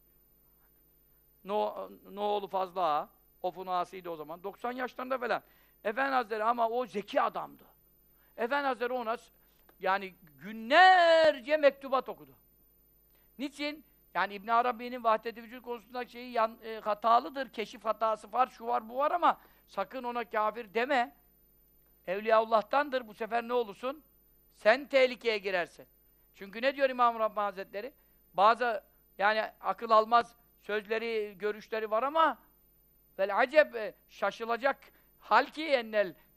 Noğlu Fazla Ağa. Ofun ağasıydı o zaman. 90 yaşlarında falan. Efendi Hazretleri ama o zeki adamdı. Efendi Hazretleri ona yani günlerce mektubat okudu. Niçin? Yani İbn Arabi'nin vahdet-i vücud konusundaki şeyi hatalıdır. Keşif hatası var, şu var, bu var ama sakın ona kafir deme. Evliyaullah'tandır. Bu sefer ne olursun? Sen tehlikeye girersin. Çünkü ne diyor İmam Rabbani Hazretleri? Bazı yani akıl almaz sözleri, görüşleri var ama vel acep, şaşılacak hal ki ennel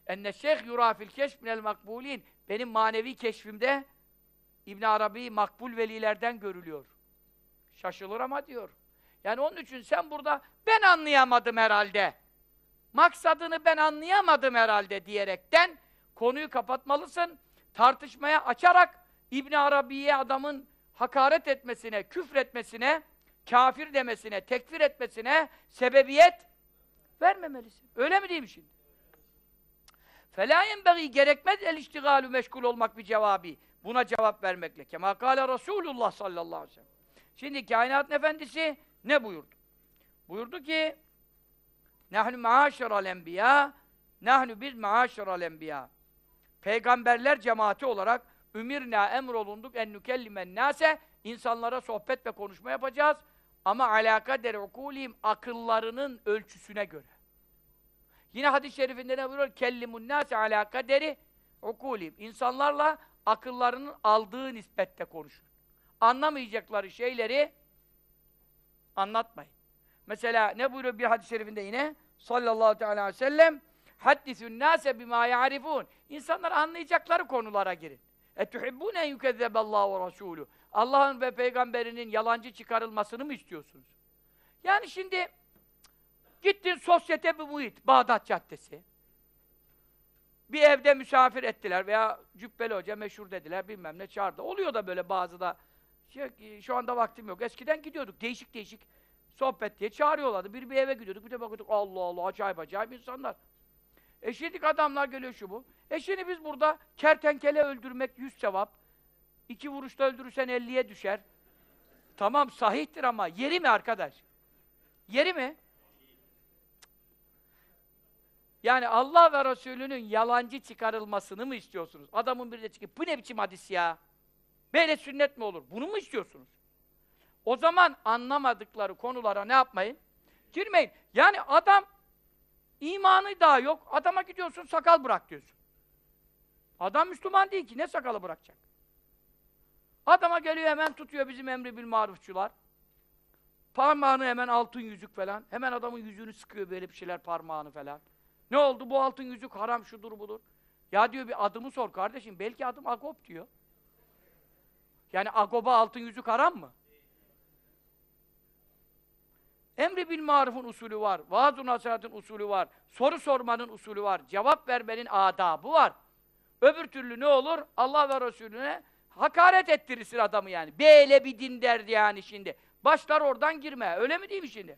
Enne şeyh yura fil keşf minel makbulin. Benim manevi keşfimde İbn Arabi makbul velilerden görülüyor. Şaşılır ama diyor. Yani onun için sen burada ben anlayamadım herhalde. Maksadını ben anlayamadım herhalde diyerekten konuyu kapatmalısın. Tartışmaya açarak İbn Arabi'ye adamın hakaret etmesine, küfretmesine, kafir demesine, tekfir etmesine sebebiyet vermemelisin. Öyle mi diyeyim şimdi? فَلَا يَنْبَغِي gerekmez el-iştigalü meşgul olmak bir cevabı. Buna cevap vermekle. Kema kâle Resulullah sallallahu aleyhi ve sellem. Şimdi kainatın efendisi ne buyurdu? Buyurdu ki nahnu ma'aşeral enbiya nahnu biz ma'aşeral enbiya. Peygamberler cemaati olarak ümirna emrolunduk en nükellimen nase insanlara sohbet ve konuşma yapacağız ama alâ der ukulihim akıllarının ölçüsüne göre. Yine hadis-i şerifinde ne buyuruyor? Kellimun nase alâ kaderi ukulihim. İnsanlarla akıllarının aldığı nispette konuşun. Anlamayacakları şeyleri anlatmayın. Mesela ne buyuruyor bir hadis-i şerifinde yine? Sallallahu teala aleyhi ve sellem haddisün nâse bimâ ya'rifûn. İnsanlar anlayacakları konulara girin. Etuhibbûne en yukezzeballâhu ve rasûlû. Allah'ın ve peygamberinin yalancı çıkarılmasını mı istiyorsunuz? Yani şimdi gittin sosyete bir muhit, Bağdat Caddesi. Bir evde misafir ettiler veya Cübbeli Hoca meşhur dediler, bilmem ne çağırdı. Oluyor da böyle bazı da. Şu anda vaktim yok. Eskiden gidiyorduk, değişik değişik sohbet diye çağırıyorlardı. Bir eve gidiyorduk, bir de bakıyorduk, Allah Allah, acayip acayip insanlar. Şimdi adamlar geliyor şu bu. Şimdi biz burada kertenkele öldürmek 100 sevap. 2 vuruşta öldürürsen 50'ye düşer. Tamam, sahihtir ama yeri mi arkadaş? Yeri mi? Yani Allah ve Resulünün yalancı çıkarılmasını mı istiyorsunuz? Adamın biri de çıkıp, bu ne biçim hadis ya? Böyle sünnet mi olur? Bunu mu istiyorsunuz? O zaman anlamadıkları konulara ne yapmayın? Girmeyin. Yani adam imanı daha yok. Adama gidiyorsun, sakal bırak diyorsun. Adam Müslüman değil ki, ne sakalı bırakacak? Adama geliyor hemen tutuyor bizim emri bil marufçular. Parmağını hemen altın yüzük falan. Hemen adamın yüzüğünü sıkıyor böyle bir şeyler parmağını falan. Ne oldu? Bu altın yüzük haram şudur budur. Ya diyor bir adımı sor kardeşim. Belki adım Agop diyor. Yani Agop'a altın yüzük haram mı? Emri bil marufun usulü var. Vaaz-ı nasihatın usulü var. Soru sormanın usulü var. Cevap vermenin adabı var. Öbür türlü ne olur? Allah ve Resulüne hakaret ettirirsin adamı yani. Böyle bir din derdi yani şimdi. Başlar oradan girme. Öyle mi değil mi şimdi?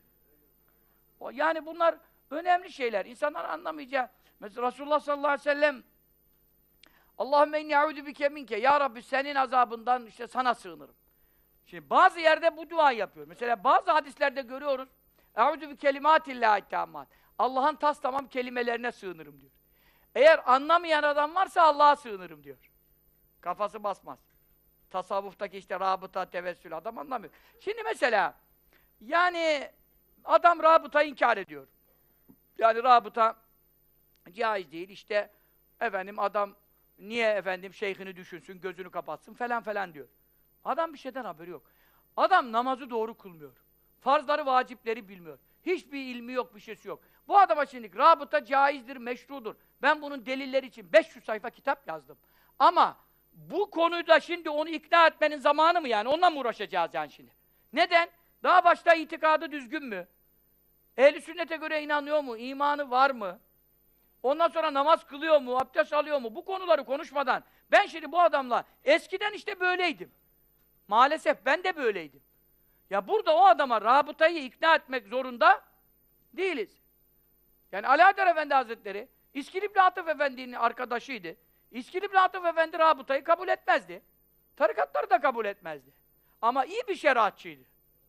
Yani bunlar önemli şeyler. İnsanlar anlamayacağı. Mesela Resulullah sallallahu aleyhi ve sellem Allahümme inni a'udü bike minke. Ya Rabbi senin azabından işte sana sığınırım. Şimdi bazı yerde bu dua yapıyor. Mesela bazı hadislerde görüyoruz. Eûzü bi kelimâtillâhi tâmmât. Allah'ın tastamam kelimelerine sığınırım diyor. Eğer anlamayan adam varsa Allah'a sığınırım diyor. Kafası basmaz. Tasavvuftaki işte rabıta, tevessül adam anlamıyor. Şimdi mesela yani adam rabıtayı inkar ediyor. Yani rabıta caiz değil. İşte efendim adam niye efendim şeyhini düşünsün, gözünü kapatsın falan falan diyor. Adam bir şeyden haberi yok. Adam namazı doğru kılmıyor. Farzları, vacipleri bilmiyor. Hiçbir ilmi yok, bir şeysi yok. Bu adama şimdi rabıta caizdir, meşrudur. Ben bunun delilleri için 500 sayfa kitap yazdım. Ama bu konuda şimdi onu ikna etmenin zamanı mı yani? Onunla mı uğraşacağız yani şimdi? Neden? Daha başta itikadı düzgün mü? Ehl-i sünnete göre inanıyor mu? İmanı var mı? Ondan sonra namaz kılıyor mu? Abdest alıyor mu? Bu konuları konuşmadan ben şimdi bu adamla eskiden işte böyleydim. Maalesef ben de böyleydim. Ya burada o adama rabıtayı ikna etmek zorunda değiliz. Yani Ali Haydar Efendi Hazretleri İskilipli Atıf Efendi'nin arkadaşıydı. İskilipli Atıf Efendi rabıtayı kabul etmezdi. Tarikatları da kabul etmezdi. Ama iyi bir şeriatçıydı.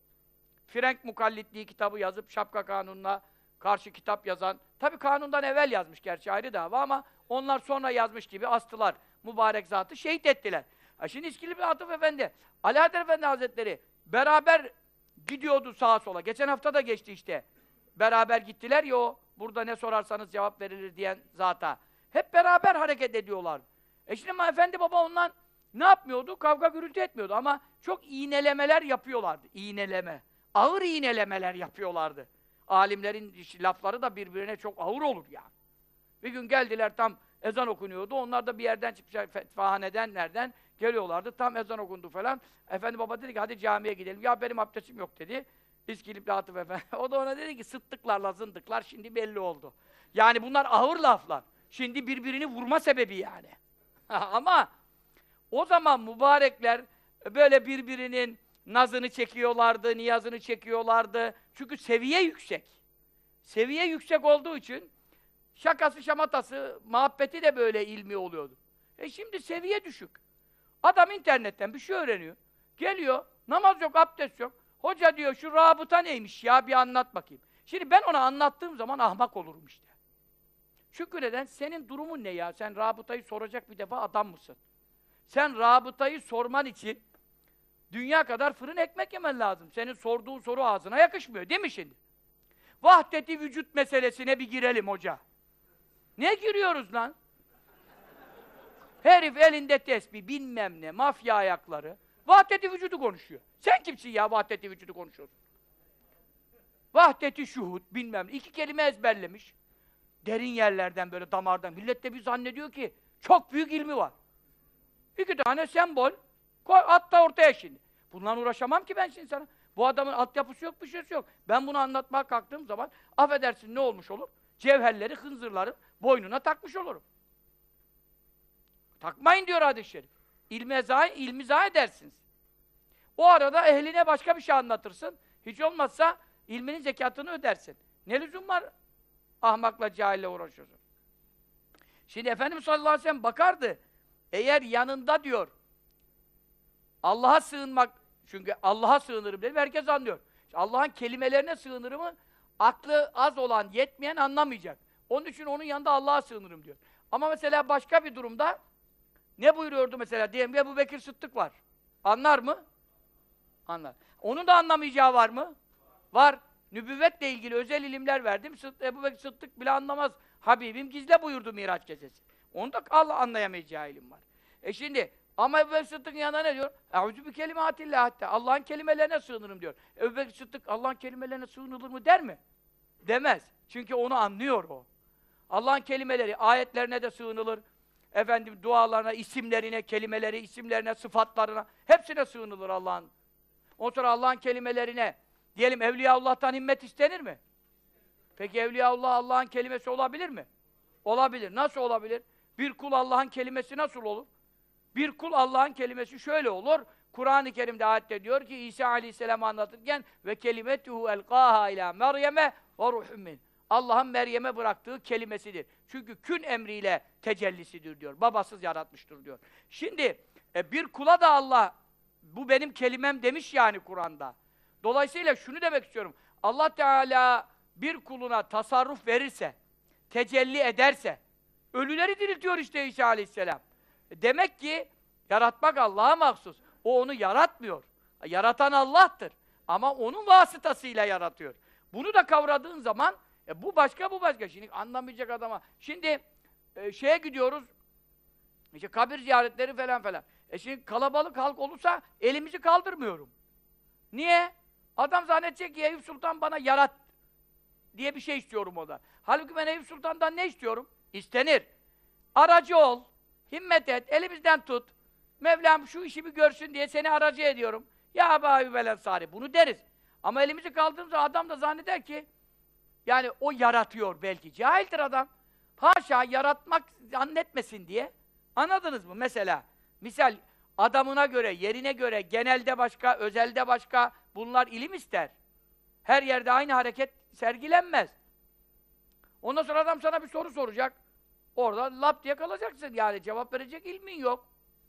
Frenk Mukallitliği kitabı yazıp şapka kanununa karşı kitap yazan, tabii kanundan evvel yazmış gerçi ayrı dava ama onlar sonra yazmış gibi astılar. Mübarek zatı şehit ettiler. Şimdi İskilipli Atıf Efendi, Ali Haydar Efendi Hazretleri beraber gidiyordu sağa sola. Geçen hafta da geçti işte. Beraber gittiler ya o, burada ne sorarsanız cevap verilir diyen zata. Hep beraber hareket ediyorlar. Şimdi Efendi Baba ondan ne yapmıyordu? Kavga gürültü etmiyordu ama çok iğnelemeler yapıyorlardı. İğneleme. Ağır iğnelemeler yapıyorlardı. Alimlerin lafları da birbirine çok ağır olur yani. Bir gün geldiler, tam ezan okunuyordu. Onlar da bir yerden çıkmışlar, fetvahaneden nereden geliyorlardı. Tam ezan okundu falan. Efendi baba dedi ki hadi camiye gidelim. Ya benim abdestim yok dedi. İskilipli Atıf Efendi. O da ona dedi ki sıddıklarla zındıklar şimdi belli oldu. Yani bunlar ağır laflar. Şimdi birbirini vurma sebebi yani. Ama o zaman mübarekler böyle birbirinin nazını çekiyorlardı, niyazını çekiyorlardı. Çünkü seviye yüksek. Seviye yüksek olduğu için şakası, şamatası, muhabbeti de böyle ilmi oluyordu. Şimdi seviye düşük. Adam internetten bir şey öğreniyor. Geliyor, namaz yok, abdest yok. Hoca diyor, şu rabıta neymiş ya, bir anlat bakayım. Şimdi ben ona anlattığım zaman ahmak olurum işte. Çünkü neden? Senin durumun ne ya? Sen rabıtayı soracak bir defa adam mısın? Sen rabıtayı sorman için dünya kadar fırın ekmek yemen lazım. Senin sorduğun soru ağzına yakışmıyor, değil mi şimdi? Vahdet-i vücut meselesine bir girelim hoca. Ne giriyoruz lan? Herif elinde tesbih, bilmem ne, mafya ayakları. Vahdet-i vücudu konuşuyor. Sen kimsin ya vahdet-i vücudu konuşuyorsun? Vahdet-i şuhud, bilmem ne. 2 kelime ezberlemiş. Derin yerlerden böyle damardan. Millet de bir zannediyor ki çok büyük ilmi var. 2 tane sembol koy, at da ortaya şimdi. Bundan uğraşamam ki ben şimdi sana. Bu adamın altyapısı yok, bir şeysi yok. Ben bunu anlatmaya kalktığım zaman affedersin ne olmuş olur? Cevherleri, hınzırların boynuna takmış olurum. Takmayın diyor hadis-i şerif. İlmi zayi edersiniz. O arada ehline başka bir şey anlatırsın. Hiç olmazsa ilminin zekatını ödersin. Ne lüzum var ahmakla, cahille uğraşıyorsun? Şimdi Efendimiz sallallahu aleyhi ve sellem bakardı. Eğer yanında diyor Allah'a sığınmak, çünkü Allah'a sığınırım dedi, herkes anlıyor. Allah'ın kelimelerine sığınırımı aklı az olan, yetmeyen anlamayacak. Onun için onun yanında Allah'a sığınırım diyor. Ama mesela başka bir durumda ne buyuruyordu mesela? Diyelim ki Ebubekir Sıddık var. Anlar mı? Anlar. Onun da anlamayacağı var mı? Var. Nübüvvetle ilgili özel ilimler verdim. Ebubekir Sıddık bile anlamaz. Habibim gizle buyurdu Miraç gecesi. Onu da Allah anlayamayacağı ilim var. Şimdi ama Ebubekir Sıddık'ın yanında ne diyor? Eûzü bi kelimatillah hatta. Allah'ın kelimelerine sığınırım diyor. Ebubekir Sıddık Allah'ın kelimelerine sığınılır mı der mi? Demez. Çünkü onu anlıyor o. Allah'ın kelimeleri, ayetlerine de sığınılır. Efendim dualarına, isimlerine, kelimeleri, isimlerine, sıfatlarına hepsine sığınılır Allah'ın. Ondan sonra Allah'ın kelimelerine diyelim Evliyaullah'tan himmet istenir mi? Peki Evliyaullah Allah'ın kelimesi olabilir mi? Olabilir. Nasıl olabilir? Bir kul Allah'ın kelimesi nasıl olur? Bir kul Allah'ın kelimesi şöyle olur. Kur'an-ı Kerim'de ayette diyor ki İsa Aleyhisselam anlatırken ve kelimetuhu elqaha ila Meryem'e ve ruhun min. Allah'ın Meryem'e bıraktığı kelimesidir. Çünkü kün emriyle tecellisidir diyor. Babasız yaratmıştır diyor. Şimdi bir kula da Allah bu benim kelimem demiş yani Kur'an'da. Dolayısıyla şunu demek istiyorum. Allah Teala bir kuluna tasarruf verirse, tecelli ederse, ölüleri diriltiyor işte İsa Aleyhisselam. Demek ki yaratmak Allah'a mahsus. O onu yaratmıyor. Yaratan Allah'tır. Ama onun vasıtasıyla yaratıyor. Bunu da kavradığın zaman bu başka, bu başka. Şimdi anlamayacak adama. Şimdi şeye gidiyoruz, işte kabir ziyaretleri falan falan. Şimdi kalabalık halk olursa elimizi kaldırmıyorum. Niye? Adam zannedecek ki Eyüp Sultan bana yarat diye bir şey istiyorum o da. Halbuki ben Eyüp Sultan'dan ne istiyorum? İstenir. Aracı ol, himmet et, elimizden tut. Mevlam şu işi bir görsün diye seni aracı ediyorum. Ya Ebu Eyyub el-Ensari, bunu deriz. Ama elimizi kaldırdığımızda adam da zanneder ki yani o yaratıyor belki. Cahildir adam. Haşa yaratmak zannetmesin diye. Anladınız mı? Mesela, misal adamına göre, yerine göre, genelde başka, özelde başka, bunlar ilim ister. Her yerde aynı hareket sergilenmez. Ondan sonra adam sana bir soru soracak. Orada lap diye kalacaksın yani, cevap verecek ilmin yok.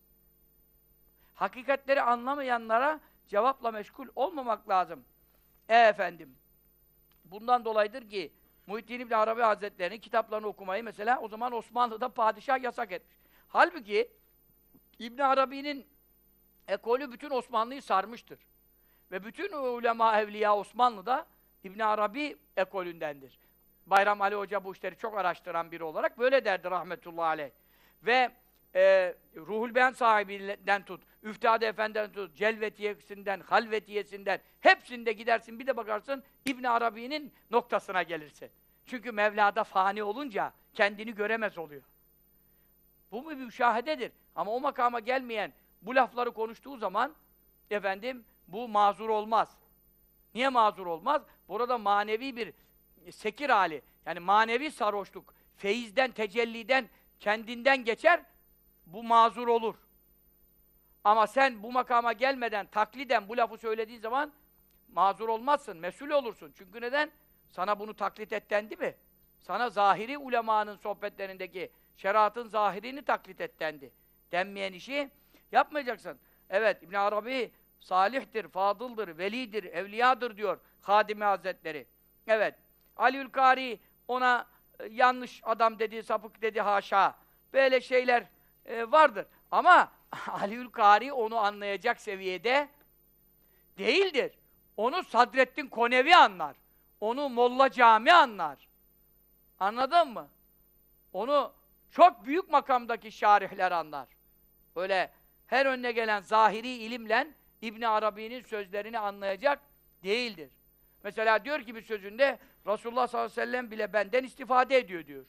Hakikatleri anlamayanlara cevapla meşgul olmamak lazım. Efendim, bundan dolayıdır ki Muhittin İbn Arabi Hazretleri'nin kitaplarını okumayı mesela o zaman Osmanlı'da padişah yasak etmiş. Halbuki İbn Arabi'nin ekolü bütün Osmanlı'yı sarmıştır. Ve bütün ulema evliya Osmanlı'da İbn Arabi ekolündendir. Bayram Ali Hoca bu işleri çok araştıran biri olarak böyle derdi rahmetullahi aleyh. Ve Ruhul Beyan sahibinden tut, Üftade Efendi'den tut, Celvetiyesinden, Halvetiyesinden hepsinde gidersin bir de bakarsın İbn Arabi'nin noktasına gelirsin. Çünkü Mevla'da fani olunca kendini göremez oluyor. Bu bir müşahededir. Ama o makama gelmeyen bu lafları konuştuğu zaman efendim bu mazur olmaz. Niye mazur olmaz? Burada manevi bir sekir hali, yani manevi sarhoşluk, feyizden, tecelliden, kendinden geçer, bu mazur olur. Ama sen bu makama gelmeden, takliden bu lafı söylediğin zaman mazur olmazsın, mesul olursun. Çünkü neden? Sana bunu taklit et dendi mi? Sana zahiri ulemanın sohbetlerindeki şeriatın zahirini taklit et dendi. Denmeyen işi yapmayacaksın. Evet, İbn Arabi salihtir, fadıldır, velidir, evliyadır diyor Hadimi Hazretleri. Evet, Aliül Kari ona yanlış adam dedi, sapık dedi, haşa. Böyle şeyler vardır. Ama Aliül Kari onu anlayacak seviyede değildir. Onu Sadreddin Konevi anlar. Onu Molla Cami anlar. Anladın mı? Onu çok büyük makamdaki şarihler anlar. Öyle her önüne gelen zahiri ilimle İbn Arabi'nin sözlerini anlayacak değildir. Mesela diyor ki bir sözünde Resulullah sallallahu aleyhi ve sellem bile benden istifade ediyor diyor.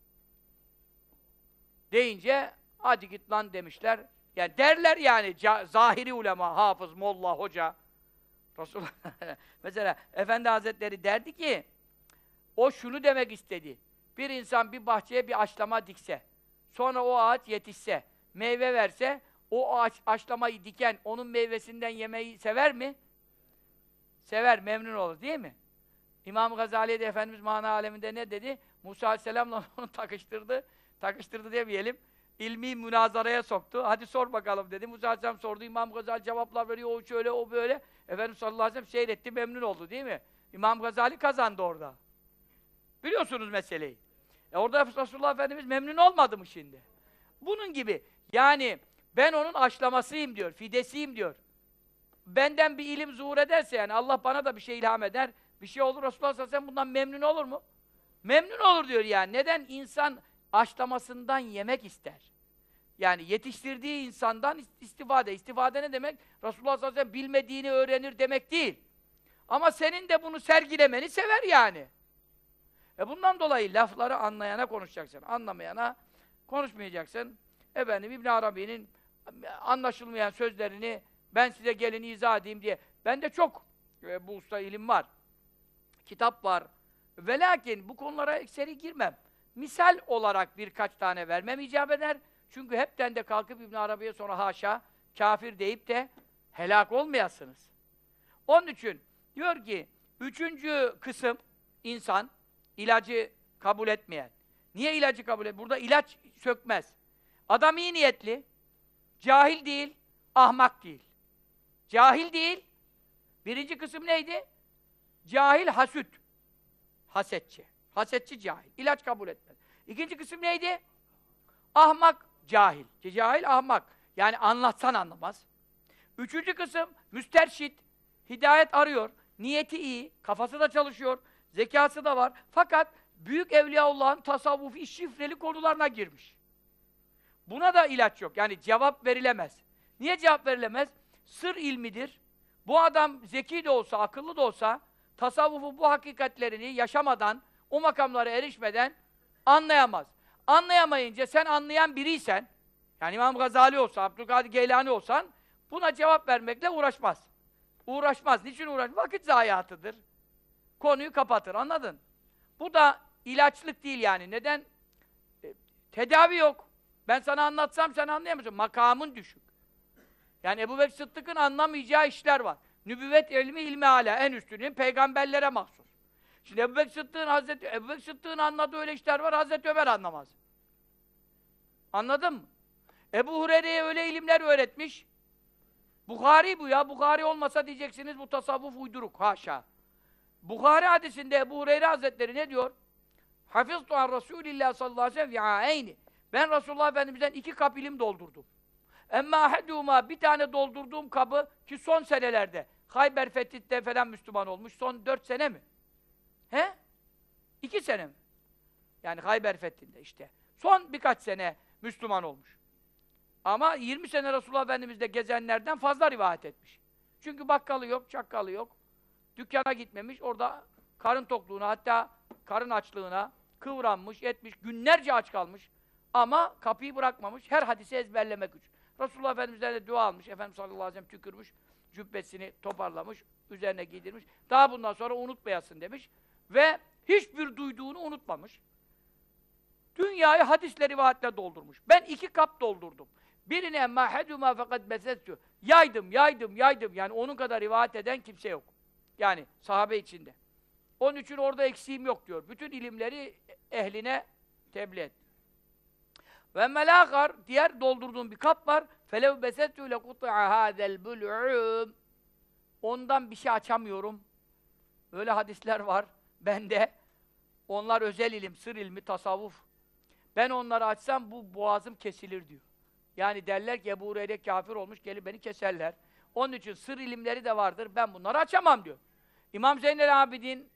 Deyince hadi git lan demişler. Yani derler yani zahiri ulema, hafız, molla, hoca. Resulullah mesela Efendi Hazretleri derdi ki o şunu demek istedi. Bir insan bir bahçeye bir ağaçlama dikse, sonra o ağaç yetişse, meyve verse, o ağaç ağaçlamayı diken onun meyvesinden yemeyi sever mi? Sever, memnun olur değil mi? İmam Gazali de Efendimiz mana aleminde ne dedi? Musa Aleyhisselam'la onu takıştırdı demeyelim. İlmi münazaraya soktu. Hadi sor bakalım dedi. Musa Aleyhisselam sordu. İmam Gazali cevaplar veriyor. O şöyle, o böyle. Efendimiz sallallahu aleyhi ve sellem seyretti, memnun oldu değil mi? İmam Gazali kazandı orada. Biliyorsunuz meseleyi. Orada Resulullah Efendimiz memnun olmadı mı şimdi? Bunun gibi. Yani ben onun aşlamasıyım diyor, fidesiyim diyor. Benden bir ilim zuhur ederse yani Allah bana da bir şey ilham eder, bir şey olur, Resulullah sallallahu aleyhi ve sellem bundan memnun olur mu? Memnun olur diyor yani. Neden? İnsan aşlamasından yemek ister. Yani yetiştirdiği insandan istifade. İstifade ne demek? Resulullah sallallahu aleyhi ve sellem bilmediğini öğrenir demek değil. Ama senin de bunu sergilemeni sever yani. Bundan dolayı lafları anlayana konuşacaksın. Anlamayana konuşmayacaksın. Efendim İbn Arabi'nin anlaşılmayan sözlerini ben size gelin izah edeyim diye. Bende çok bu usta ilim var. Kitap var. Ve lakin bu konulara ekseri girmem. Misal olarak birkaç tane vermem icap eder. Çünkü hepten de kalkıp İbn Arabi'ye sonra haşa kafir deyip de helak olmayasınız. Onun için diyor ki 3. kısım insan ilacı kabul etmeyen. Niye ilacı kabul etmeyen? Burada ilaç sökmez. Adam iyi niyetli, cahil değil, ahmak değil. Cahil değil. 1. kısım neydi? Cahil hasüt. Hasetçi. Hasetçi cahil. İlaç kabul etmez. 2. kısım neydi? Ahmak cahil. Cahil ahmak. Yani anlatsan anlamaz. 3. kısım müsterşit. Hidayet arıyor. Niyeti iyi. Kafası da çalışıyor. Zekası da var. Fakat büyük Evliyaullah'ın tasavvufi şifreli konularına girmiş. Buna da ilaç yok. Yani cevap verilemez. Niye cevap verilemez? Sır ilmidir. Bu adam zeki de olsa, akıllı da olsa tasavvufu bu hakikatlerini yaşamadan, o makamlara erişmeden anlayamaz. Anlayamayınca sen anlayan biriysen, yani İmam Gazali olsa, Abdülkadir Geylani olsan buna cevap vermekle uğraşmaz. Uğraşmaz. Niçin uğraşmaz? Vakit zayiatıdır. Konuyu kapatır. Anladın? Bu da ilaçlık değil yani. Neden? Tedavi yok. Ben sana anlatsam sen anlayamıyorsun. Makamın düşük. Yani Ebubekir Sıddık'ın anlamayacağı işler var. Nübüvvet ilmi ilmi âlâ, en üstünün peygamberlere mahsus. Şimdi Ebubekir Sıddık'ın anladığı öyle işler var, Hazreti Ömer anlamaz. Anladın mı? Ebu Hureyre'ye öyle ilimler öğretmiş. Bukhari bu ya. Bukhari olmasa diyeceksiniz bu tasavvuf uyduruk. Haşa. Bukhari hadisinde Ebu Hureyre Hazretleri ne diyor? Hafiztu an Resulillah sallallahu aleyhi ve sellem ben Resulullah Efendimiz'den 2 kap ilim doldurdum. Emmâ ahedûmâ bir tane doldurduğum kabı ki son senelerde Hayber Fethi'de falan Müslüman olmuş. Son 4 sene mi? He? 2 sene mi? Yani Hayber Fethi'nde işte. Son birkaç sene Müslüman olmuş. Ama 20 sene Resulullah Efendimiz'de gezenlerden fazla rivayet etmiş. Çünkü bakkalı yok, çakkalı yok. Dükkana gitmemiş, orada karın tokluğuna, hatta karın açlığına kıvranmış, etmiş, günlerce aç kalmış. Ama kapıyı bırakmamış, her hadisi ezberlemek için. Resulullah Efendimiz'den de dua almış, Efendimiz sallallahu aleyhi ve sellem tükürmüş, cübbesini toparlamış, üzerine giydirmiş. Daha bundan sonra unutmayasın demiş. Ve hiçbir duyduğunu unutmamış. Dünyayı hadisle, rivayetle doldurmuş. Ben 2 kap doldurdum. Birini emmâ hedûmâ fekad besettü. Yaydım. Yani onun kadar rivayet eden kimse yok. Yani sahabe içinde. Onun için orada eksiğim yok diyor. Bütün ilimleri ehline tebliğ et. Ve melâkar, diğer doldurduğum bir kap var. Felev besettü le kut'a hâzel bul'um. Ondan bir şey açamıyorum. Öyle hadisler var bende. Onlar özel ilim, sır ilmi, tasavvuf. Ben onları açsam bu boğazım kesilir diyor. Yani derler ki Ebu Hureyre kafir olmuş, gelip beni keserler. Onun için sır ilimleri de vardır, ben bunları açamam diyor. İmam Zeynel Abidin,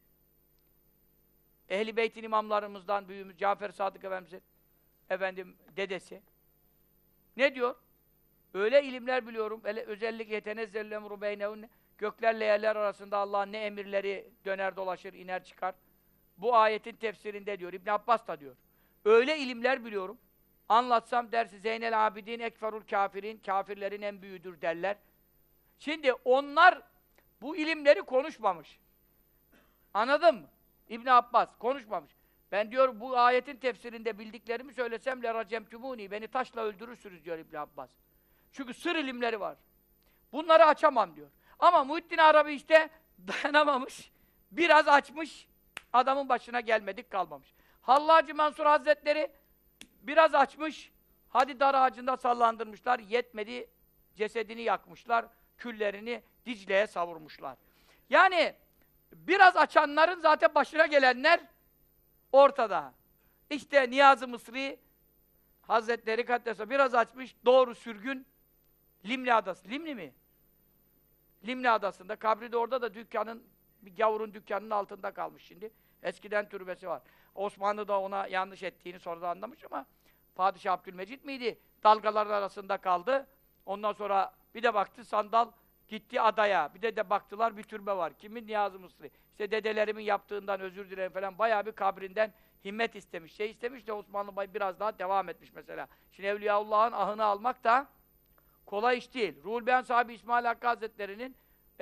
Ehl-i Beyt'in imamlarımızdan büyüğümüz Cafer Sadık Efendimiz'in dedesi. Ne diyor? Öyle ilimler biliyorum, özellikle yetenezzellü emru beynehunne, göklerle yerler arasında Allah'ın ne emirleri döner dolaşır, iner çıkar. Bu ayetin tefsirinde diyor, İbn Abbas da diyor. Öyle ilimler biliyorum. Anlatsam dersi Zeynel Abidin ekferul kafirin, kafirlerin en büyüğüdür derler. Şimdi onlar bu ilimleri konuşmamış. Anladın mı? İbn Abbas konuşmamış. Ben diyor bu ayetin tefsirinde bildiklerimi söylesem leracemtumuni, beni taşla öldürürsünüz diyor İbn Abbas. Çünkü sır ilimleri var. Bunları açamam diyor. Ama Muhittin Arabi işte dayanamamış. Biraz açmış. Adamın başına gelmedik kalmamış. Hallacı Mansur Hazretleri biraz açmış. Hadi dar ağacında sallandırmışlar. Yetmedi. Cesedini yakmışlar. Küllerini Dicle'ye savurmuşlar. Yani biraz açanların zaten başına gelenler ortada. İşte Niyazi Mısri Hazretleri Kaddesa biraz açmış. Doğru sürgün Limni Adası. Limni mi? Limni Adası'nda. Kabri de orada da dükkanın, bir gavurun dükkanının altında kalmış şimdi. Eskiden türbesi var. Osmanlı da ona yanlış ettiğini sonradan anlamış ama Padişah Abdülmecit miydi? Dalgaların arasında kaldı. Ondan sonra bir de baktı sandal gitti adaya. Bir de baktılar bir türbe var. Kimin? Niyazi Mısri. İşte dedelerimin yaptığından özür dilerim falan. Bayağı bir kabrinden himmet istemiş. Şey istemiş de Osmanlı biraz daha devam etmiş mesela. Şimdi Evliyaullah'ın ahını almak da kolay iş değil. Ruhul Beyan sahibi İsmail Hakkı Hazretleri'nin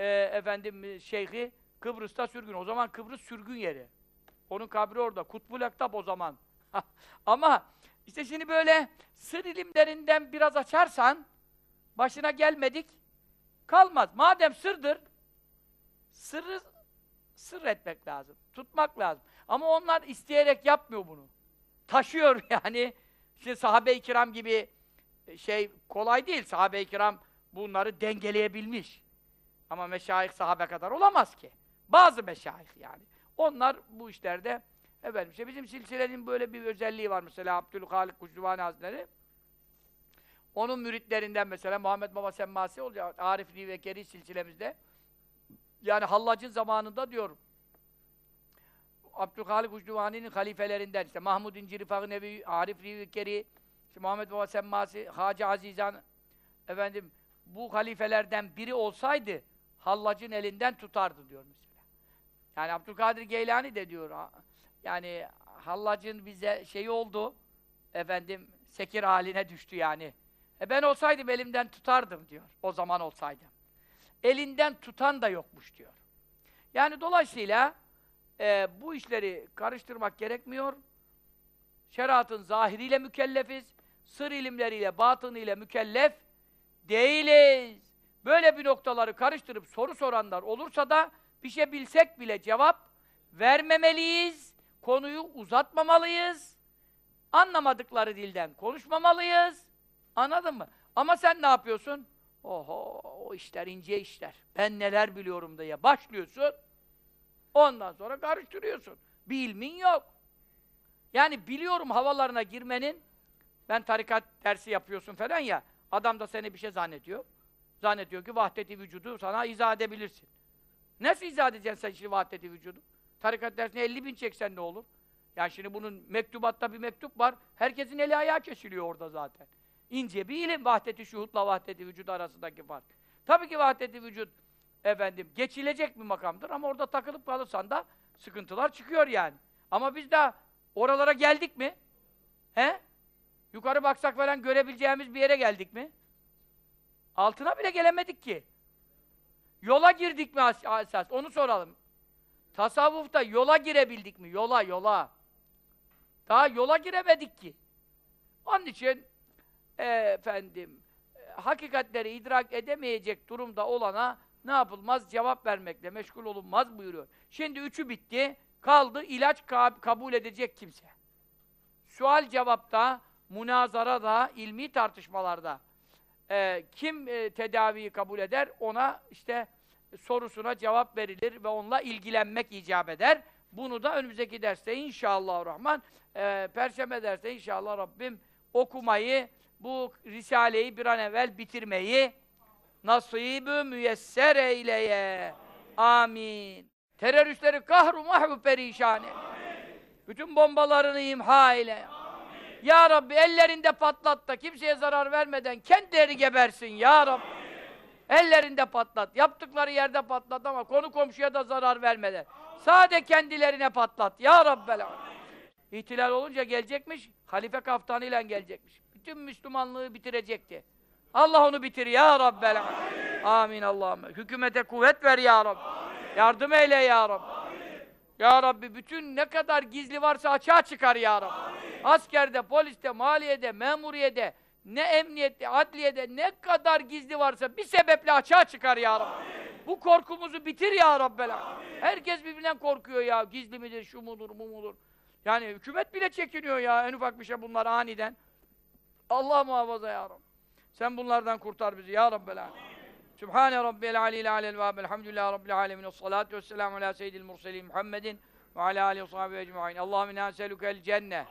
şeyhi Kıbrıs'ta sürgün. O zaman Kıbrıs sürgün yeri. Onun kabri orada. Kutbul Aktap o zaman. Ama işte şimdi böyle sır ilimlerinden biraz açarsan başına gelmedik kalmaz. Madem sırdır, sırrı sır etmek lazım. Tutmak lazım. Ama onlar isteyerek yapmıyor bunu. Taşıyor yani. İşte sahabe-i kiram gibi kolay değil. Sahabe-i kiram bunları dengeleyebilmiş. Ama meşayih sahabe kadar olamaz ki. Bazı meşayih yani. Onlar bu işlerde işte bizim silsilenin böyle bir özelliği var mesela Abdülhalik Kucduvani Hazretleri. Onun müritlerinden mesela Muhammed Baba Semmasi olacak. Arif Rivekeri silsilemizde. Yani Hallac'ın zamanında diyor. Abdülhalik Kucduvani'nin halifelerinden işte Mahmud İnci Rıfak Nevi, Arif Rivekeri, işte Muhammed Baba Semmasi, Hacı Azizan bu halifelerden biri olsaydı Hallac'ın elinden tutardı diyor mesela. Yani Abdülkadir Geylani de diyor. Yani Hallac'ın bize oldu. Sekir haline düştü yani. Ben olsaydım elimden tutardım diyor. O zaman olsaydım. Elinden tutan da yokmuş diyor. Yani dolayısıyla bu işleri karıştırmak gerekmiyor. Şeriatın zahiriyle mükellefiz. Sır ilimleriyle, batınıyla mükellef değiliz. Böyle bir noktaları karıştırıp soru soranlar olursa da bir şey bilsek bile cevap vermemeliyiz. Konuyu uzatmamalıyız. Anlamadıkları dilden konuşmamalıyız. Anladın mı? Ama sen ne yapıyorsun? Oho, o işler ince işler. Ben neler biliyorum diye başlıyorsun. Ondan sonra karıştırıyorsun. Bir ilmin yok. Yani biliyorum havalarına girmenin, ben tarikat dersi yapıyorsun falan ya, adam da seni bir şey zannediyor. Zannediyor ki vahdet-i vücudu sana izah edebilirsin. Nasıl izah edeceksin sen şimdi vahdet-i vücudu? Tarikat dersine 50.000 çeksen ne olur? Yani şimdi bunun mektubatta bir mektup var, herkesin eli ayağı kesiliyor orada zaten. İnce bir ilim vahdet-i şuhutla vahdet-i vücud arasındaki fark. Tabii ki vahdet-i vücud geçilecek bir makamdır ama orada takılıp kalırsan da sıkıntılar çıkıyor yani. Ama biz de oralara geldik mi? He? Yukarı baksak falan görebileceğimiz bir yere geldik mi? Altına bile gelemedik ki. Yola girdik mi esas? Onu soralım. Tasavvufta yola girebildik mi? Yola. Daha yola giremedik ki. Onun için hakikatleri idrak edemeyecek durumda olana ne yapılmaz? Cevap vermekle meşgul olunmaz buyuruyor. Şimdi üçü bitti. Kaldı ilaç kabul edecek kimse. Sual cevapta, münazarada, ilmi tartışmalarda kim tedaviyi kabul eder? Ona işte sorusuna cevap verilir ve onunla ilgilenmek icap eder. Bunu da önümüzdeki derste inşallahurrahman Perşembe derste inşallah Rabbim okumayı, bu Risale'yi bir an evvel bitirmeyi nasib-ı müyesser eyleye. Amin. Teröristleri kahru mahvu perişan eyle. Bütün bombalarını imha eyle. Ya Rabbi ellerinde patlat da kimseye zarar vermeden kendileri gebersin ya Rabbi. Ellerinde patlat. Yaptıkları yerde patlat ama konu komşuya da zarar vermeden. Sade kendilerine patlat ya Rabbel alemin. İhtilal olunca gelecekmiş, halife kaftanıyla gelecekmiş. Bütün Müslümanlığı bitirecekti. Allah onu bitir ya Rabbel alemin. Amin Allah'ım. Hükümete kuvvet ver ya Rabbi. Yardım eyle ya Rabbi. Ya Rabbi bütün ne kadar gizli varsa açığa çıkar ya Rabbi. Askerde, poliste, maliyede, memuriyede, ne emniyette, adliyede ne kadar gizli varsa bir sebeple açığa çıkar ya Rabbi. Bu korkumuzu bitir ya Rabbel alemin. Herkes birbirinden korkuyor ya. Gizli midir, şu mudur, bu mudur? Yani hükümet bile çekiniyor ya. En ufak bir şey bunlar aniden. Allah muhafaza ya Rabbi. Sen bunlardan kurtar bizi ya Rabbel alemin. Sübhane Rabbiyel aliyyil alel vâb. Elhamdülillahi Rabbil alemin. Esselâtu vesselamu alâ seyyidil murselîn Muhammedin ve alâ âlihi ve sahbihi ecmaîn. Allahümme inâ nes'elukel cenneh.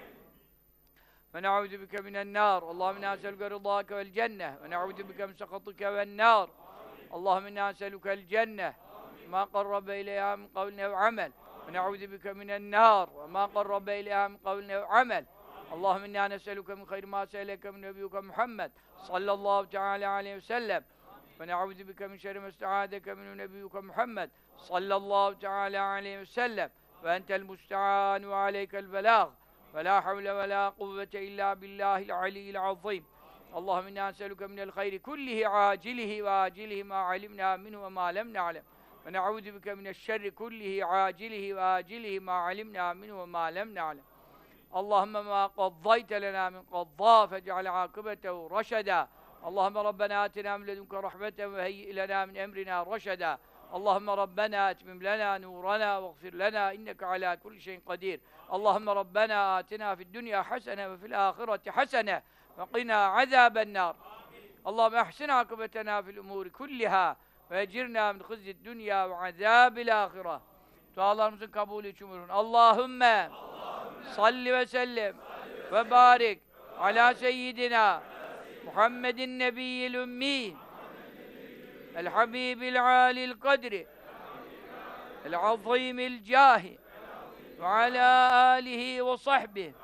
Ve ne'ûdü bike minen nâr. Allahümme inâ nes'eluke rıdâke vel cenneh. Ve ne'ûdü bike min sekhatike ven nâr. Allahümme inâ nes'elukel cenneh. Mâ qarrabe ileyhâ min kavlin ev amel. Ve ne'ûdü bike minen nâr. Ve mâ qarrabe ileyhâ min kavlin ev amel. Allahümme inâ nes'eluke min hayri mâ se'eleke min nebiyyuke Muhammed sallallahu teâlâ aleyhi ve sellem. Ve ne'ûdü bike min şerri mesta'âdeke min nebiyyuke Muhammed sallallahu teâlâ aleyhi ve sellem. Ve entel musta'ân ve aleykel belâg. Ve lâ havle ve lâ kuvvete illâ billâhil aliyyil azîm. Allahümme innâ nes'eluke minel hayri kullihi âcilihi ve âcilihi mâ alimnâ minhu ve mâ lem ne'alem. Ve ne'ûdü bike mineşşerri kullihi âcilihi ve âcilihi mâ alimnâ minhu ve mâ lem ne'alem. Allahümme mâ qaddayte lenâ min qaddâ fec'al âkıbetehu raşedâ. Allahümme Rabbena atina min ledunke rahmeten ve heyyi lenâ min emrina raşedâ. Allahümme Rabbena etmim lenâ nûranâ ve gfir lenâ inneke alâ kulli şeyin kadîr. Allahümme Rabbena atina fid dünya hasene ve fil âhireti hasene ve qina azâbennâr. Allahümme ehsin akıbetena fil umûri kulliha ve ecirnâ min hızzid dünya ve azâbil âhireh. Dualarımızın kabulü için buyurun. Allahümme salli ve sellim ve barik alâ seyyidina Muhammedin nebiyyil ümmi el habibil âlil kadri el azîmil câhi ve alâ âlihi ve sahbihi.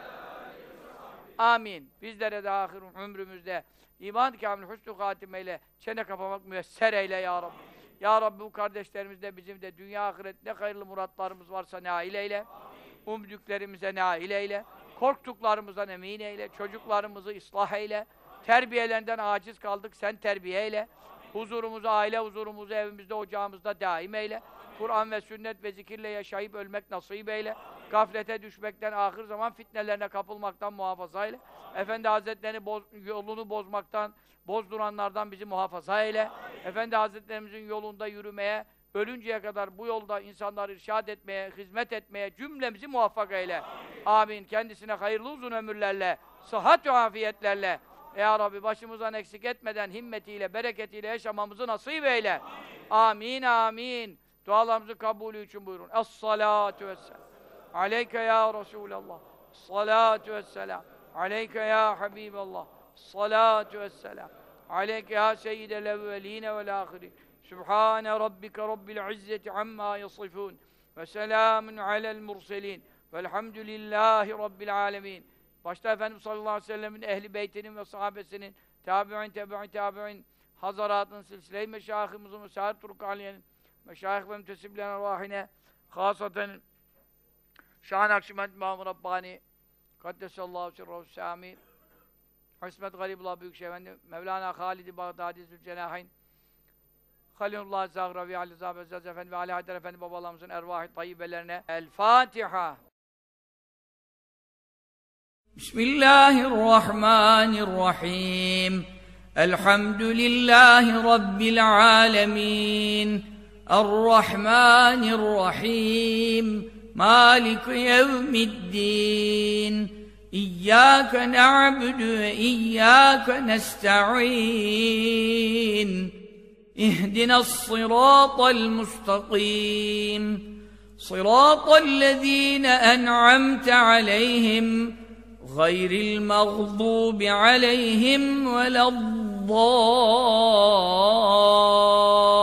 Amin. Bizlere de ahir ömrümüzde iman-ı kâmil husn-u hâtimeyle çene kapamak müyesser eyle ya Rabbi. Ya Rabbi bu kardeşlerimizde bizim de dünya ahiret ne hayırlı muratlarımız varsa nail eyle. Umdüklerimize nail eyle. Korktuklarımızdan emin eyle. Çocuklarımızı ıslah eyle. Terbiyelerinden aciz kaldık, sen terbiye eyle. Huzurumuzu, aile huzurumuzu evimizde, ocağımızda daim eyle. Kur'an ve sünnet ve zikirle yaşayıp ölmek nasip eyle. Gaflete düşmekten, ahir zaman fitnelerine kapılmaktan muhafaza eyle. Efendi Hazretleri'nin yolunu bozmaktan, bozduranlardan bizi muhafaza eyle. Efendi Hazretlerimizin yolunda yürümeye, ölünceye kadar bu yolda insanları irşad etmeye, hizmet etmeye cümlemizi muvaffak eyle. Amin. Kendisine hayırlı uzun ömürlerle, sıhhat ve afiyetlerle, ya Rabbi başımızdan eksik etmeden himmetiyle, bereketiyle yaşamamızı nasip eyle. Amin, amin. Dualarımızın kabulü için buyurun. Es-salatu vesselam. Aleyke ya Resulallah. Es-salatu vesselam. Aleyke ya Habiballah. Es-salatu vesselam. Aleyke ya seyyidel evveline vel ahirin. Sübhane rabbike rabbil izzeti amma yasifun. Ve selamun alel murselin. Velhamdülillahi rabbil alemin. Başta Efendimiz sallallahu aleyhi ve sellem'in ehli beytinin ve sahabesinin tabi'in, tabi'in, hazaratın, silsile-i meşâhımızın ve sâir turuk aliyenin meşâih ve mütesiblen arvâhine, hâsaten Şahan Akşibend İmam-ı Rabbani Kaddesallahu sirruhu sâmi İsmet Garibullah Büyükşehir Efendi Mevlana Halid-i Bağdadi Zülcenahayn Halilullah Zahravi Ali Zahab Ezzaz Efendi ve Ali Haydar Efendi babalarımızın ervah-ı tayyibelerine El Fatiha. Bismillahirrahmanirrahim. Elhamdülillahi Rabbil alemin. Errahmanirrahim. Malik yevmiddin. İyyâke na'budu ve iyyâke nesta'in. اهدنا الصراط المستقيم صراط الذين أنعمت عليهم غير المغضوب عليهم ولا الضالين